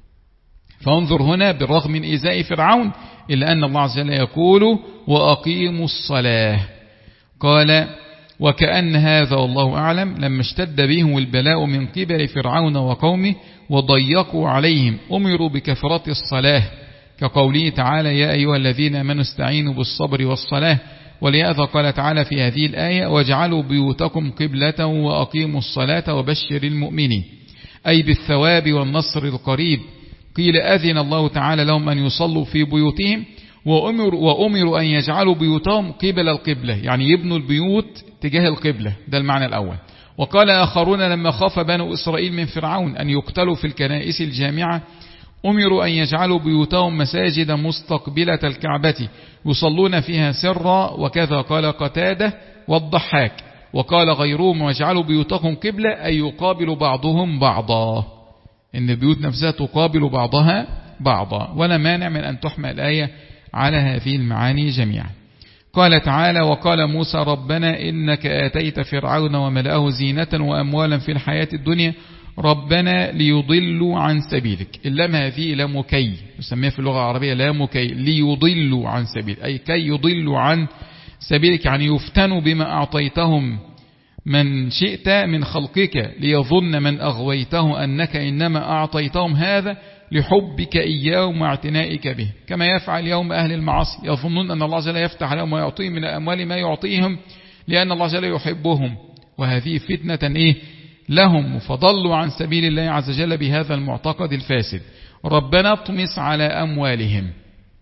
Speaker 1: فانظر هنا بالرغم من إيذاء فرعون إلا أن الله عز وجل يقول وأقيموا الصلاة. قال وكأن هذا والله أعلم لما اشتد بهم البلاء من قبل فرعون وقومه وضيقوا عليهم أمروا بكثرة الصلاة، كقوله تعالى يا أيها الذين آمنوا استعينوا بالصبر والصلاة. ولهذا قال تعالى في هذه الآية واجعلوا بيوتكم قبلة وأقيموا الصلاة وبشر المؤمنين، أي بالثواب والنصر القريب. قيل أذن الله تعالى لهم أن يصلوا في بيوتهم وأمر وأمروا أن يجعلوا بيوتهم قبل القبلة، يعني يبنوا البيوت تجاه القبلة. ده المعنى الأول. وقال آخرون لما خاف بنو إسرائيل من فرعون أن يقتلوا في الكنائس الجامعة أمروا أن يجعلوا بيوتهم مساجد مستقبلة الكعبة يصلون فيها سرا، وكذا قال قتادة والضحاك. وقال غيرهم واجعلوا بيوتكم قبلة أي يقابل بعضهم بعضا، إن البيوت نفسها تقابل بعضها بعضا. ولا مانع من أن تحمل الآية على هذه المعاني جميعا. قال تعالى وقال موسى ربنا إنك آتيت فرعون وملأه زينة وأموالا في الحياة الدنيا ربنا ليضلوا عن سبيلك. اللام هذه لام كي يسميها في اللغة العربية لام كي، ليضلوا عن سبيلك أي كي يضلوا عن سبيلك، يعني يفتنوا بما أعطيتهم من شئت من خلقك ليظن من أغويته أنك إنما أعطيتهم هذا لحبك إياهم واعتنائك به، كما يفعل يوم أهل المعاصي يظنون أن الله جل يفتح لهم ويعطيهم من الأموال ما يعطيهم لأن الله جل يحبهم، وهذه فتنة إيه لهم، فضلوا عن سبيل الله عز وجل بهذا المعتقد الفاسد. ربنا اطمس على أموالهم.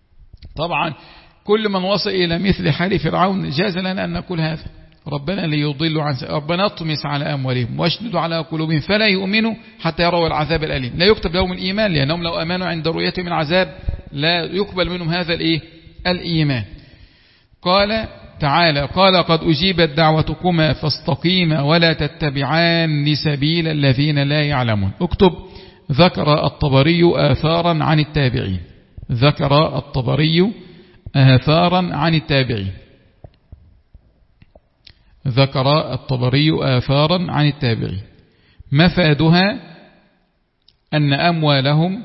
Speaker 1: طبعا كل من وصل إلى مثل حال فرعون جاز لنا أن نقول هذا، ربنا ليضلوا عن سبيل، ربنا اطمس على أموالهم واشدد على قلوبهم فلا يؤمنوا حتى يروا العذاب الأليم. لا يكتب لهم الإيمان لأنهم لو أمانوا عند رؤيتهم العذاب لا يقبل منهم هذا الإيه الإيمان. قال تعالى قال قد أجيبت دعوتكما فاستقيما ولا تتبعان سبيل الذين لا يعلمون. اكتب ذكر الطبري آثارا عن التابعين، ذكر الطبري آثارا عن التابعين، ذكر الطبري آثارا عن التابعين. مفادها أن أموالهم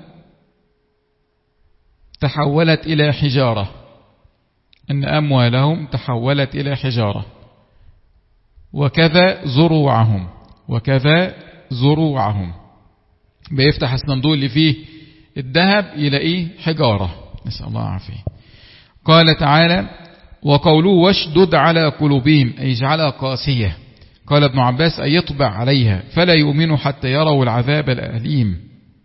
Speaker 1: تحولت إلى حجارة، أن أموالهم تحولت إلى حجارة، وكذا زروعهم. وكذا زروعهم. بيفتح الصندوق اللي فيه الذهب يلاقيه حجارة، نسأل الله العافية. قال تعالى: وقوله واشدد على قلوبهم أي اجعلها قاسية. قال ابن عباس: أي يطبع عليها فلا يؤمنوا حتى يروا العذاب الأليم.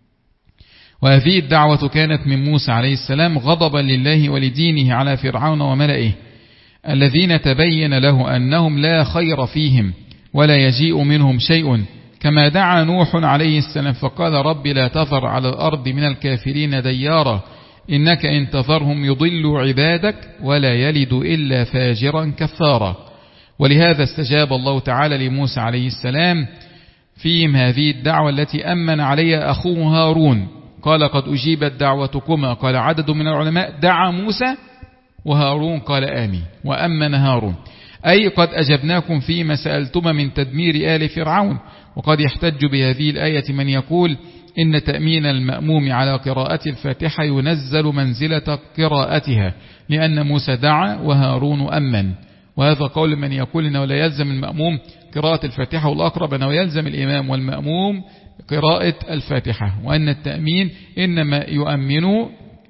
Speaker 1: وهذه الدعوة كانت من موسى عليه السلام غضبا لله ولدينه على فرعون وملئه الذين تبين له أنهم لا خير فيهم ولا يجيء منهم شيء، كما دعا نوح عليه السلام فقال: رب لا تذر على الأرض من الكافرين ديارا إنك إن تذرهم يضلوا عبادك ولا يلد إلا فاجرا كفارا. ولهذا استجاب الله تعالى لموسى عليه السلام فيهم هذه الدعوة التي أمن عليها أخوه هارون. قال: قد أجيبت دعوتكما. قال عدد من العلماء: دعا موسى وهارون قال آمين، وأمن هارون، أي قد أجبناكم فيما سألتما من تدمير آل فرعون. وقد يحتج بهذه الآية من يقول إن تأمين المأموم على قراءة الفاتحة ينزل منزلة قراءتها، لأن موسى دعا وهارون أمن. وهذا قول من يقول إنه لا يلزم المأموم قراءة الفاتحة، والأقرب أنه يلزم الإمام والمأموم قراءة الفاتحة، وأن التأمين إنما يؤمن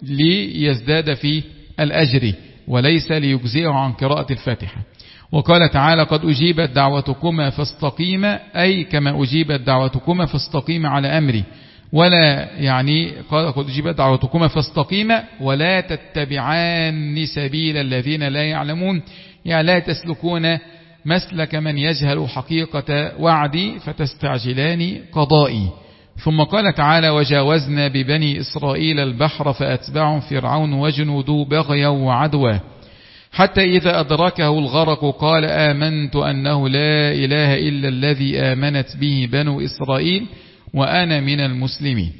Speaker 1: ليزداد في الأجر وليس ليجزئه عن قراءة الفاتحة. وقال تعالى: قد أجيبت دعوتكما فاستقيما، أي كما أجيبت دعوتكما فاستقيما على أمري، ولا يعني قال قد أجيبت دعوتكما فاستقيما ولا تتبعان سبيل الذين لا يعلمون، يعني لا تسلكون مسلك من يجهل حقيقة وعدي فتستعجلان قضائي. ثم قال تعالى: وجاوزنا ببني إسرائيل البحر فأتبعهم فرعون وجنوده بغيا وعدوا حتى إذا أدركه الغرق قال آمنت أنه لا إله إلا الذي آمنت به بنو إسرائيل وأنا من المسلمين.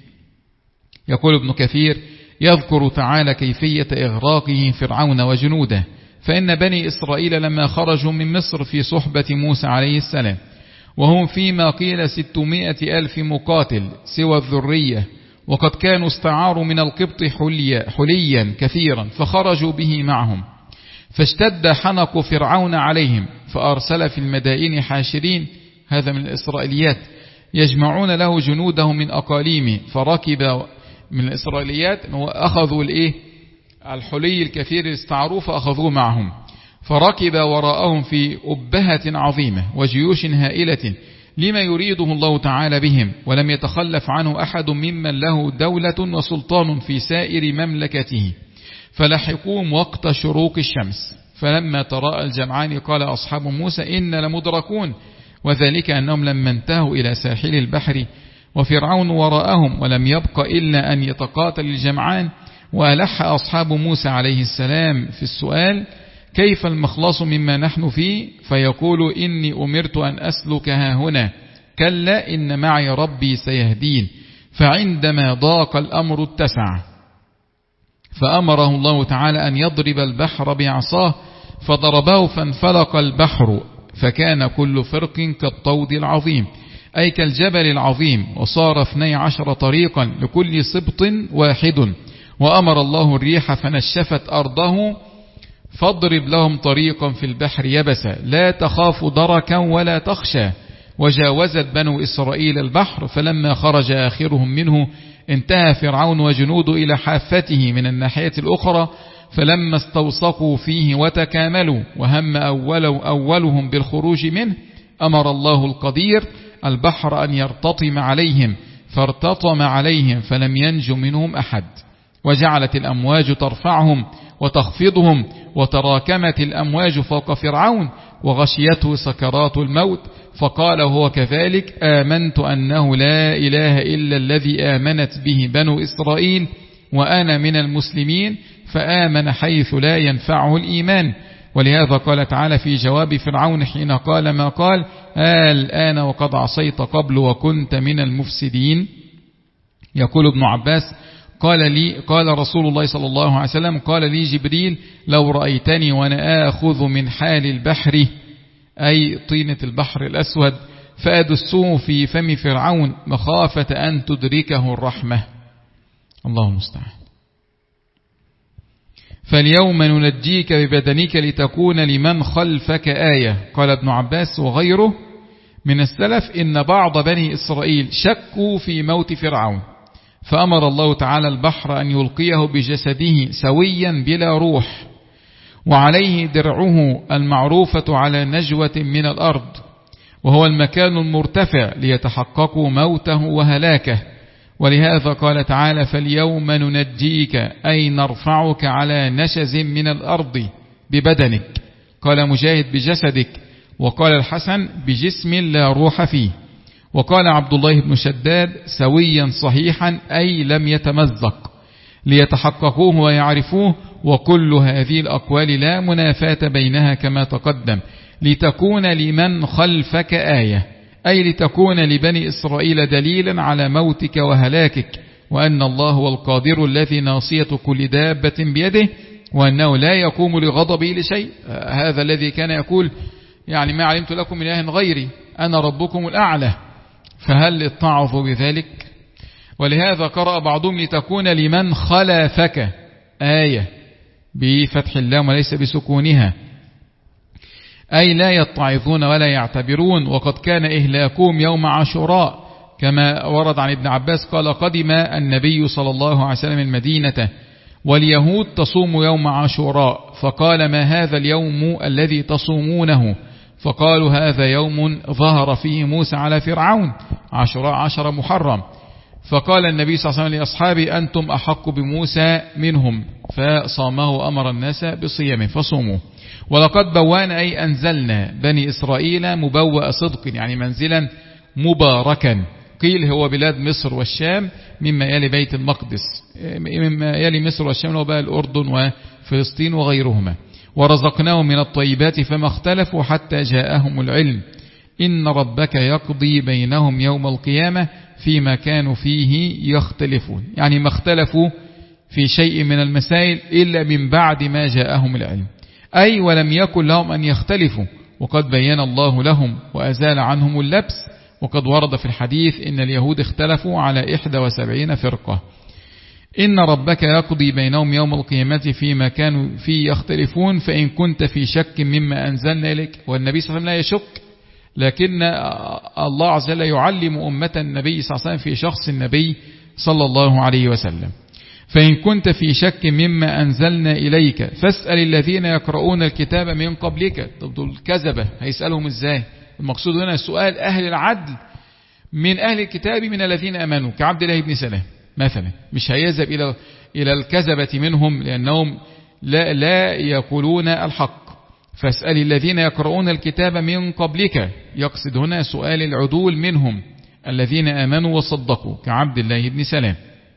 Speaker 1: يقول ابن كثير: يذكر تعالى كيفية إغراقه فرعون وجنوده، فإن بني إسرائيل لما خرجوا من مصر في صحبة موسى عليه السلام وهم فيما قيل ستمائة ألف مقاتل سوى الذرية، وقد كانوا استعاروا من القبط حليا, حليا كثيرا فخرجوا به معهم، فاشتد حنق فرعون عليهم فأرسل في المدائن حاشرين، هذا من الإسرائيليات، يجمعون له جنوده من أقاليمه، فركب من الإسرائيليات أخذوا الإيه الحلي الكثير اللي استعاروه فأخذوه معهم، فركب وراءهم في أبهة عظيمة وجيوش هائلة لما يريده الله تعالى بهم، ولم يتخلف عنه أحد ممن له دولة وسلطان في سائر مملكته، فلحقوهم وقت شروق الشمس، فلما تراءى الجمعان قال أصحاب موسى إن لمدركون، وذلك أنهم لما انتهوا إلى ساحل البحر وفرعون وراءهم ولم يبق إلا أن يتقاتل الجمعان، وألح أصحاب موسى عليه السلام في السؤال: كيف المخلص مما نحن فيه؟ فيقول: إني أمرت أن أسلك ها هنا، كلا إن معي ربي سيهدين. فعندما ضاق الأمر اتسع، فأمره الله تعالى أن يضرب البحر بعصاه، فضربه فانفلق البحر، فكان كل فرق كالطود العظيم، أي كالجبل العظيم، وصار اثني عشر طريقا لكل سبط واحد. وأمر الله الريح فنشفت أرضه، فاضرب لهم طريقا في البحر يبسا لا تخاف دركا ولا تخشى. وجاوزت بنو إسرائيل البحر، فلما خرج آخرهم منه انتهى فرعون وجنوده إلى حافته من الناحية الأخرى، فلما استوثقوا فيه وتكاملوا وهم أولوا أولهم بالخروج منه، أمر الله القدير البحر أن يرتطم عليهم، فارتطم عليهم فلم ينج منهم أحد، وجعلت الأمواج ترفعهم وتخفضهم، وتراكمت الأمواج فوق فرعون وغشيته سكرات الموت، فقال هو كذلك آمنت أنه لا إله إلا الذي آمنت به بنو إسرائيل وأنا من المسلمين، فآمن حيث لا ينفعه الإيمان. ولهذا قال تعالى في جواب فرعون حين قال ما قال: الآن وقد عصيت قبل وكنت من المفسدين. يقول ابن عباس: قال لي قال رسول الله صلى الله عليه وسلم: قال لي جبريل: لو رأيتني وأنا آخذ من حال البحر، أي طينة البحر الأسود، فأدسه في فم فرعون مخافة أن تدركه الرحمة. الله المستعان. فاليوم ننجيك ببدنك لتكون لمن خلفك آية. قال ابن عباس وغيره: من السلف إن بعض بني إسرائيل شكوا في موت فرعون، فأمر الله تعالى البحر أن يلقيه بجسده سويا بلا روح، وعليه درعه المعروفة على نجوة من الأرض، وهو المكان المرتفع، ليتحققوا موته وهلاكه. ولهذا قال تعالى: فاليوم ننجيك أي نرفعك على نشز من الأرض ببدنك. قال مجاهد: بجسدك. وقال الحسن: بجسم لا روح فيه. وقال عبد الله بن شداد: سويا صحيحا أي لم يتمزق، ليتحققوه ويعرفوه. وكل هذه الأقوال لا منافاة بينها كما تقدم، لتكون لمن خلفك آية، أي لتكون لبني إسرائيل دليلا على موتك وهلاكك، وأن الله هو القادر الذي ناصية كل دابة بيده، وأنه لا يقوم لغضبه لشيء. هذا الذي كان يقول يعني ما علمت لكم من إله غيري أنا ربكم الأعلى، فهل اتعظوا بذلك؟ ولهذا قرأ بعضهم: لتكون لمن خلفك آية بفتح اللام وليس بسكونها، أي لا يتعظون ولا يعتبرون. وقد كان إهلاكهم يوم عاشوراء، كما ورد عن ابن عباس قال: قدم النبي صلى الله عليه وسلم المدينة واليهود تصوم يوم عاشوراء، فقال: ما هذا اليوم الذي تصومونه؟ فقالوا: هذا يوم ظهر فيه موسى على فرعون، عاشوراء عشر محرم. فقال النبي صلى الله عليه وسلم لأصحابه: أنتم أحق بموسى منهم، فصامه وأمر الناس بصيامه فصوموا. ولقد بوانا أي أنزلنا بني إسرائيل مبوأ صدق، يعني منزلا مباركا. قيل هو بلاد مصر والشام مما يلي بيت المقدس، مما يلي مصر والشام هو بقى الأردن وفلسطين وغيرهما. ورزقناهم من الطيبات فما اختلفوا حتى جاءهم العلم، إن ربك يقضي بينهم يوم القيامة فيما كانوا فيه يختلفون، يعني ما اختلفوا في شيء من المسائل إلا من بعد ما جاءهم العلم، أي ولم يكن لهم أن يختلفوا، وقد بين الله لهم وأزال عنهم اللبس. وقد ورد في الحديث إن اليهود اختلفوا على إحدى وسبعين فرقة. إن ربك يقضي بينهم يوم القيامة فيما كانوا فيه يختلفون، فإن كنت في شك مما أنزلنا إليك. والنبي صلى الله عليه وسلم لا يشك، لكن الله عز وجل يعلم أمة النبي صلى الله عليه وسلم في شخص النبي صلى الله عليه وسلم. فإن كنت في شك مما أنزلنا إليك فاسأل الذين يقرؤون الكتاب من قبلك. طب دول كذبة، هيسألهم إزاي؟ المقصود هنا سؤال أهل العدل من أهل الكتاب من الذين أمنوا، كعبد الله بن سلام مثلا، مش هيذهب إلى إلى الكذبة منهم لأنهم لا, لا يقولون الحق. فاسأل الذين يقرؤون الكتاب من قبلك، يقصد هنا سؤال العدول منهم الذين آمنوا وصدقوا كعبد الله بن سلام.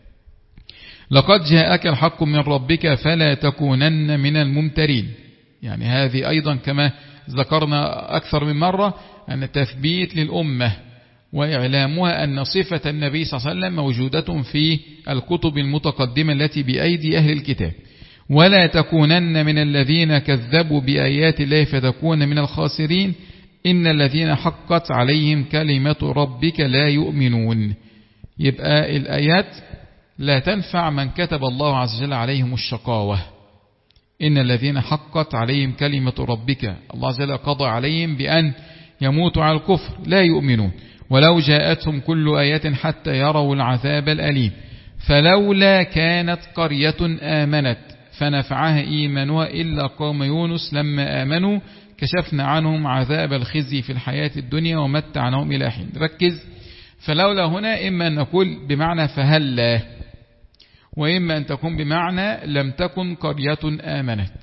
Speaker 1: لقد جاءك الحق من ربك فلا تكونن من الممترين. يعني هذه أيضا كما ذكرنا أكثر من مرة أن تثبيت للأمة وإعلامها أن صفة النبي صلى الله عليه وسلم موجودة في الكتب المتقدمة التي بأيدي أهل الكتاب. ولا تكونن من الذين كذبوا بآيات الله فتكون من الخاسرين، إن الذين حقت عليهم كلمة ربك لا يؤمنون. يبقى الآيات لا تنفع من كتب الله عز وجل عليهم الشقاوة. إن الذين حقت عليهم كلمة ربك، الله عز وجل قضى عليهم بأن يموتوا على الكفر لا يؤمنون. ولو جاءتهم كل آية حتى يروا العذاب الأليم. فلولا كانت قرية آمنت فنفعها إيمانها إلا قوم يونس لما آمنوا كشفنا عنهم عذاب الخزي في الحياة الدنيا ومتعناهم إلى حين. ركز، فلولا هنا إما أن نقول بمعنى فهلا، وإما أن تكون بمعنى لم تكن قرية آمنت.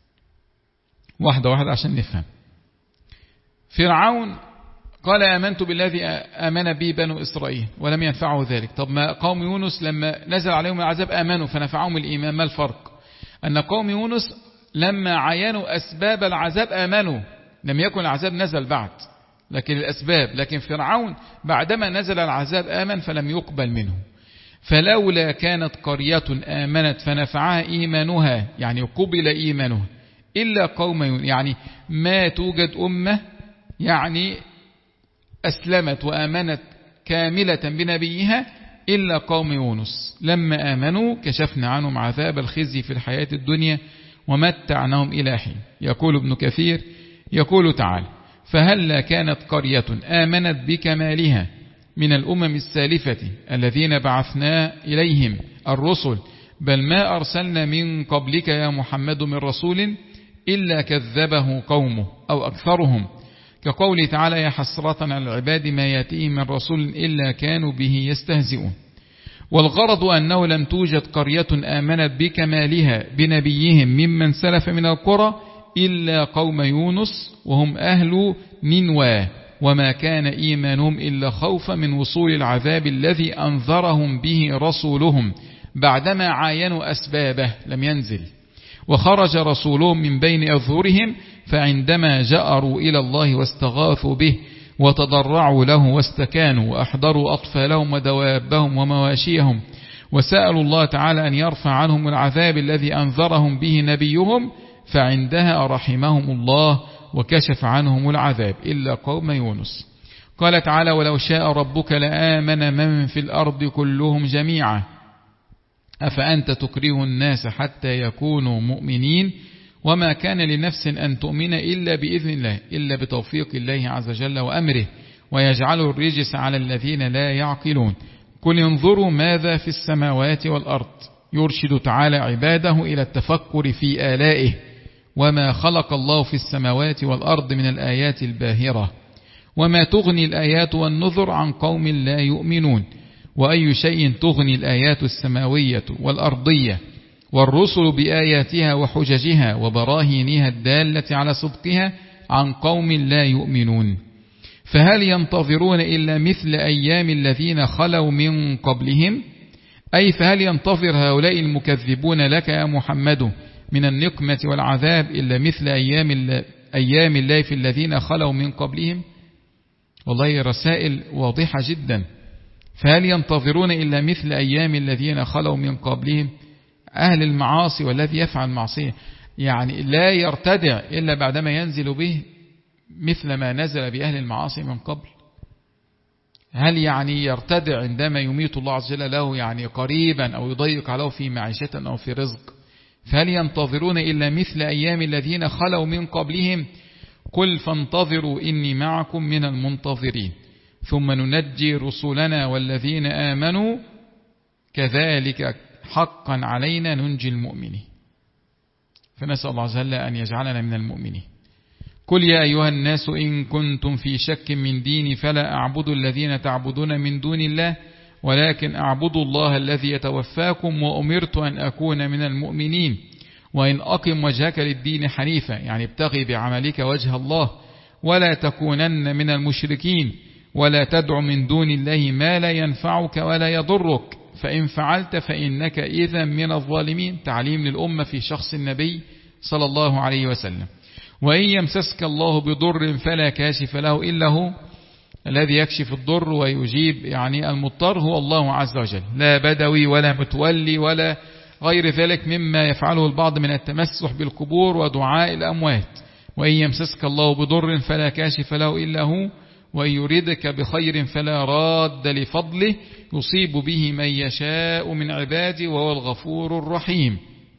Speaker 1: واحدة واحدة عشان نفهم. فرعون قال آمنت بالذي آمن به بنو إسرائيل ولم ينفعه ذلك. طب ما قوم يونس لما نزل عليهم العذاب آمنوا فنفعهم الإيمان، ما الفرق؟ أن قوم يونس لما عينوا أسباب العذاب آمنوا، لم يكن العذاب نزل بعد لكن الأسباب. لكن فرعون بعدما نزل العذاب آمن فلم يقبل منه. فلولا كانت قرية آمنت فنفعها إيمانها، يعني قبل إيمانها، إلا قوم يونس، يعني ما توجد أمة يعني أسلمت وآمنت كاملة بنبيها إلا قوم يونس لما آمنوا كشفنا عنهم عذاب الخزي في الحياة الدنيا ومتعناهم إلى حين. يقول ابن كثير يقول تعالى: فهلا كانت قرية آمنت بكمالها من الأمم السالفة الذين بعثنا إليهم الرسل، بل ما أرسلنا من قبلك يا محمد من رسول إلا كذبه قومه أو أكثرهم، كقوله تعالى يا حسرة على العباد ما يأتيهم من رسول إلا كانوا به يستهزئون. والغرض أنه لم توجد قرية آمنت بكمالها بنبيهم ممن سلف من القرى إلا قوم يونس وهم أهل نينوى، وما كان إيمانهم إلا خوفا من وصول العذاب الذي أنذرهم به رسولهم بعدما عاينوا أسبابه لم ينزل. وخرج رسولهم من بين أظهرهم، فعندما جأروا إلى الله واستغاثوا به وتضرعوا له واستكانوا وأحضروا أطفالهم ودوابهم ومواشيهم وسألوا الله تعالى أن يرفع عنهم العذاب الذي أنذرهم به نبيهم، فعندها رحمهم الله وكشف عنهم العذاب إلا قوم يونس. قال تعالى ولو شاء ربك لآمن من في الأرض كلهم جميعا أفأنت تكره الناس حتى يكونوا مؤمنين، وما كان لنفس أن تؤمن إلا بإذن الله إلا بتوفيق الله عز وجل وأمره، ويجعل الرجس على الذين لا يعقلون. قل انظروا ماذا في السماوات والأرض، يرشد تعالى عباده إلى التفكر في آلائه وما خلق الله في السماوات والأرض من الآيات الباهرة، وما تغني الآيات والنذر عن قوم لا يؤمنون، وأي شيء تغني الآيات السماوية والأرضية والرسل بآياتها وحججها وبراهينها الدالة على صدقها عن قوم لا يؤمنون. فهل ينتظرون إلا مثل أيام الذين خلوا من قبلهم، أي فهل ينتظر هؤلاء المكذبون لك يا محمد من النقمة والعذاب إلا مثل أيام أيام الله في الذين خلوا من قبلهم؟ والله رسائل واضحة جدا. فهل ينتظرون إلا مثل أيام الذين خلوا من قبلهم؟ أهل المعاصي والذي يفعل معصية يعني لا يرتدع إلا بعدما ينزل به مثل ما نزل بأهل المعاصي من قبل. هل يعني يرتدع عندما يميت الله عز وجل له يعني قريبا أو يضيق عليه في معيشة أو في رزق؟ فهل ينتظرون إلا مثل أيام الذين خلوا من قبلهم؟ قل فانتظروا إني معكم من المنتظرين ثم ننجي رسلنا والذين آمنوا كذلك حقا علينا ننجي المؤمنين. فنسأل الله عز وجل أن يجعلنا من المؤمنين. قل يا أيها الناس إن كنتم في شك من ديني فلا أعبد الذين تعبدون من دون الله ولكن أعبد الله الذي يتوفاكم وأمرت أن أكون من المؤمنين. وإن أقم وجهك للدين حنيفا يعني ابتغي بعملك وجه الله ولا تكونن من المشركين ولا تدع من دون الله ما لا ينفعك ولا يضرك فإن فعلت فإنك إذا من الظالمين. تعليم للأمة في شخص النبي صلى الله عليه وسلم. وإن يمسسك الله بضر فلا كاشف له إلا هو، الذي يكشف الضر ويجيب يعني المضطر هو الله عز وجل، لا بدوي ولا متولي ولا غير ذلك مما يفعله البعض من التمسح بالقبور ودعاء الأموات. وإن يمسسك الله بضر فلا كاشف له إلا هو وإن يريدك بخير فلا راد لفضله يصيب به من يشاء من عباده وهو الغفور الرحيم.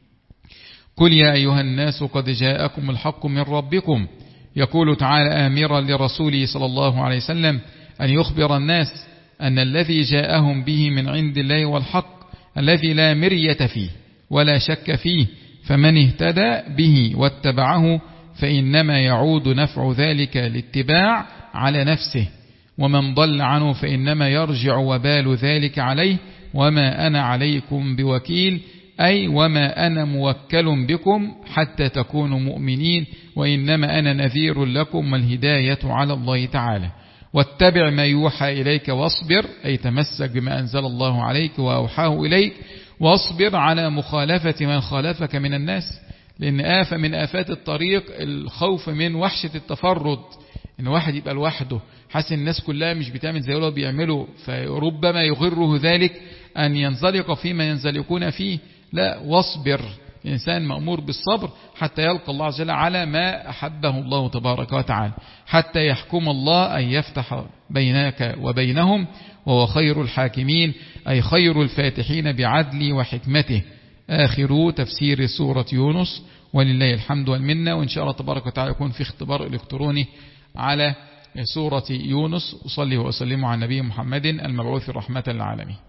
Speaker 1: قل يا أيها الناس قد جاءكم الحق من ربكم. يقول تعالى آمرا لرسوله صلى الله عليه وسلم أن يخبر الناس أن الذي جاءهم به من عند الله والحق الذي لا مرية فيه ولا شك فيه، فمن اهتدى به واتبعه فإنما يعود نفع ذلك الاتباع على نفسه، ومن ضل عنه فإنما يرجع وبال ذلك عليه، وما أنا عليكم بوكيل أي وما أنا موكل بكم حتى تكونوا مؤمنين، وإنما أنا نذير لكم والهداية على الله تعالى. واتبع ما يوحى إليك واصبر أي تمسك بما أنزل الله عليك وأوحاه إليك، واصبر على مخالفة من خالفك من الناس، لأن آفة من آفات الطريق الخوف من وحشة التفرد، إن واحد يبقى لوحده حاسس الناس كلها مش بتعمل زي اللي بيعملوا، فربما يغره ذلك أن ينزلق فيما ينزلقون فيه. لا، واصبر، الإنسان مأمور بالصبر حتى يلقى الله عز وجل على ما أحبه الله تبارك وتعالى، حتى يحكم الله أن يفتح بينك وبينهم وهو خير الحاكمين أي خير الفاتحين بعدله وحكمته. آخر تفسير سورة يونس، ولله الحمد والمنة. وإن شاء الله تبارك وتعالى يكون في اختبار إلكتروني على سورة يونس. أصلي وأسلم على النبي محمد المبعوث رحمة للعالمين.